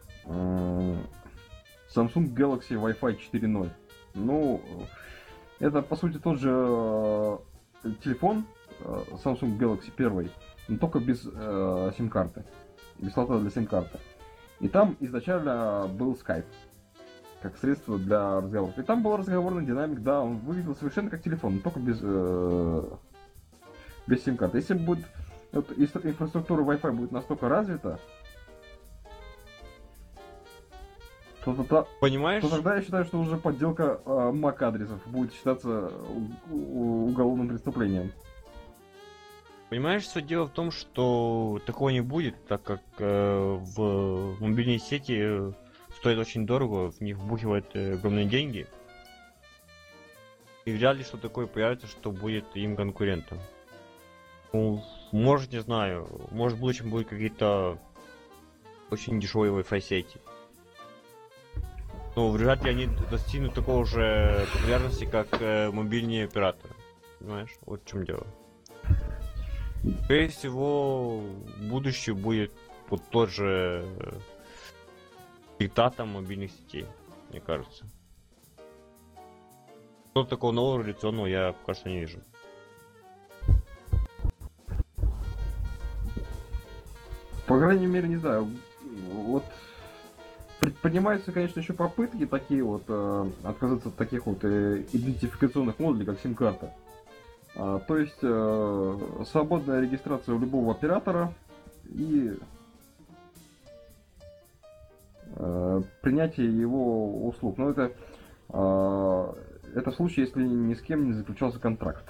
Samsung Galaxy Wi-Fi 4.0, ну, это по сути тот же телефон Samsung Galaxy 1, но только без сим-карты, без слота для сим-карты. И там изначально был Skype, как средство для разговоров. И там был разговорный динамик, да, он выглядел совершенно как телефон, но только без сим-карты. Если будет вот, инфраструктура Wi-Fi будет настолько развита, Понимаешь? то тогда я считаю, что уже подделка MAC-адресов будет считаться уголовным преступлением. Понимаешь, все дело в том, что такого не будет, так как в мобильные сети стоит очень дорого, в них вбухивают огромные деньги. И вряд ли что такое появится, что будет им конкурентом. Ну, может, не знаю, может в будущем будут какие-то очень дешевые Wi-Fi сети. Но вряд ли они достигнут такого же популярности, как мобильные операторы. Понимаешь? Вот в чем дело. Скорее всего, будущее будет вот тот же диктатом мобильных сетей, мне кажется. Что такого нового революционного я пока что не вижу. По крайней мере, не знаю, вот предпринимаются, конечно, еще попытки такие вот отказаться от таких вот идентификационных модулей, как сим-карта. То есть свободная регистрация у любого оператора и принятие его услуг. Но это в случае, если ни с кем не заключался контракт.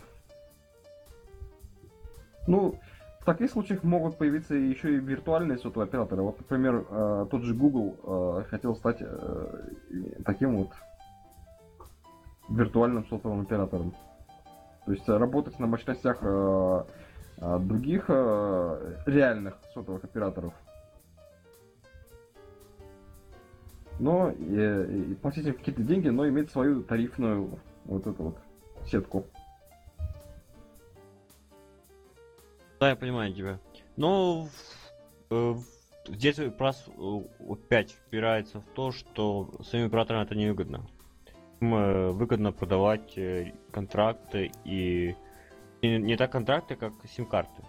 Ну, в таких случаях могут появиться еще и виртуальные сотовые операторы. Вот, например, тот же Google хотел стать таким вот виртуальным сотовым оператором. То есть работать на мощностях других реальных сотовых операторов. Но и платить им какие-то деньги, но иметь свою тарифную вот эту вот сетку. Да, я понимаю тебя. Но здесь раз опять упирается в то, что самим операторам это невыгодно. Им выгодно продавать контракты и не так контракты, как сим-карты.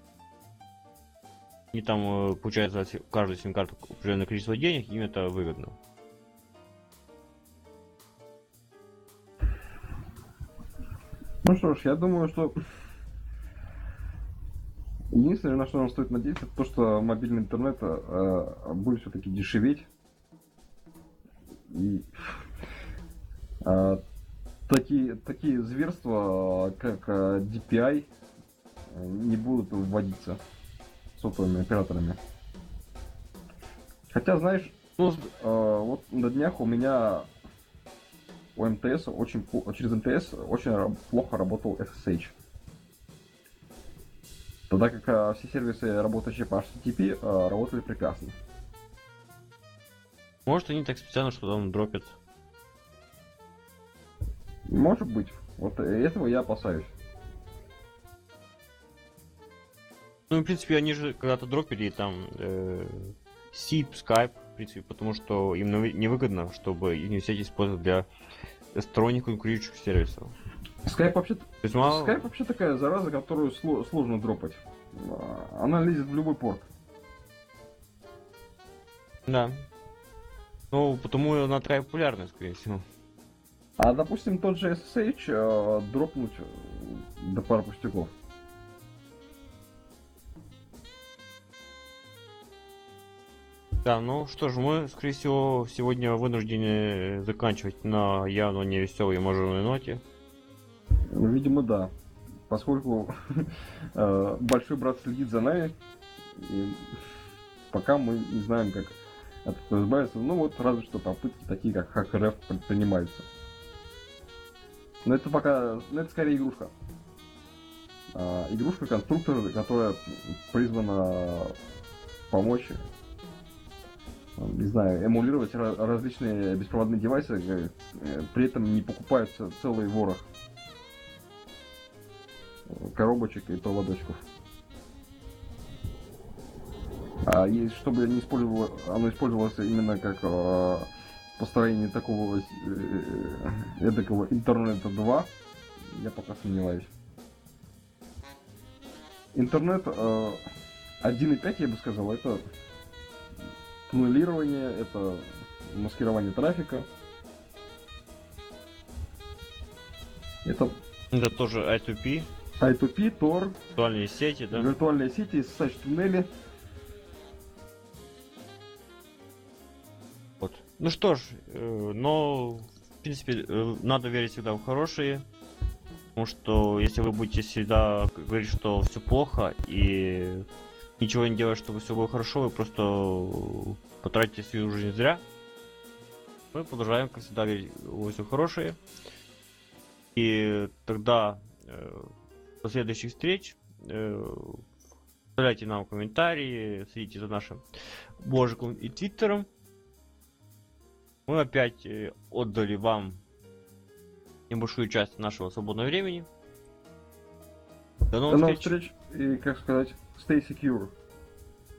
И там получается каждую сим-карту определенное количество денег, им это выгодно. Ну что ж, я думаю, что единственное, на что нам стоит надеяться, это то, что мобильный интернет будет все-таки дешеветь. И такие зверства, как DPI, не будут вводиться сотовыми операторами. Хотя, знаешь, вот на днях у меня у МТС через МТС очень плохо работал SSH. Тогда как все сервисы, работающие по HTTP, работали прекрасно. Может, они так специально что там дропят. Может быть. Вот этого я опасаюсь. Ну, в принципе, они же когда-то дропили там SIP, Skype, в принципе, потому что им невыгодно, чтобы их сеть использовать для сторонних конкурирующих сервисов. Skype вообще такая зараза, которую сложно дропать. Она лезет в любой порт. Да. Ну, потому она такая популярная, скорее всего. А, допустим, тот же SSH дропнуть до пары пустяков. Да, ну что ж, мы, скорее всего, сегодня вынуждены заканчивать на явно не веселой и мажорной ноте. Видимо, да. Поскольку большой брат следит за нами, и пока мы не знаем, как от этого избавиться. Ну вот, разве что попытки такие, как HackRF, предпринимаются. Но это пока, это скорее игрушка. Игрушка-конструктор, которая призвана помочь, не знаю, эмулировать различные беспроводные девайсы, при этом не покупаются целый ворох коробочек и проводочков. И чтобы не использовало, оно использовалось именно как построение такого эдакого интернета 2, я пока сомневаюсь. Интернет 1.5, я бы сказал, это туннелирование, это маскирование трафика. Это тоже I2P, I2P, Tor, виртуальные сети, да? виртуальные сети, SSH-туннели. Вот. Ну что ж, но в принципе надо верить всегда в хорошие, потому что если вы будете всегда говорить, что все плохо и ничего не делать, чтобы все было хорошо, вы просто потратите свою жизнь зря. Мы продолжаем, как всегда, верить во все хорошее. И тогда до следующих встреч. Оставляйте нам комментарии, следите за нашим бложиком и твиттером. Мы опять отдали вам небольшую часть нашего свободного времени. До новых встреч. И, как сказать, stay secure.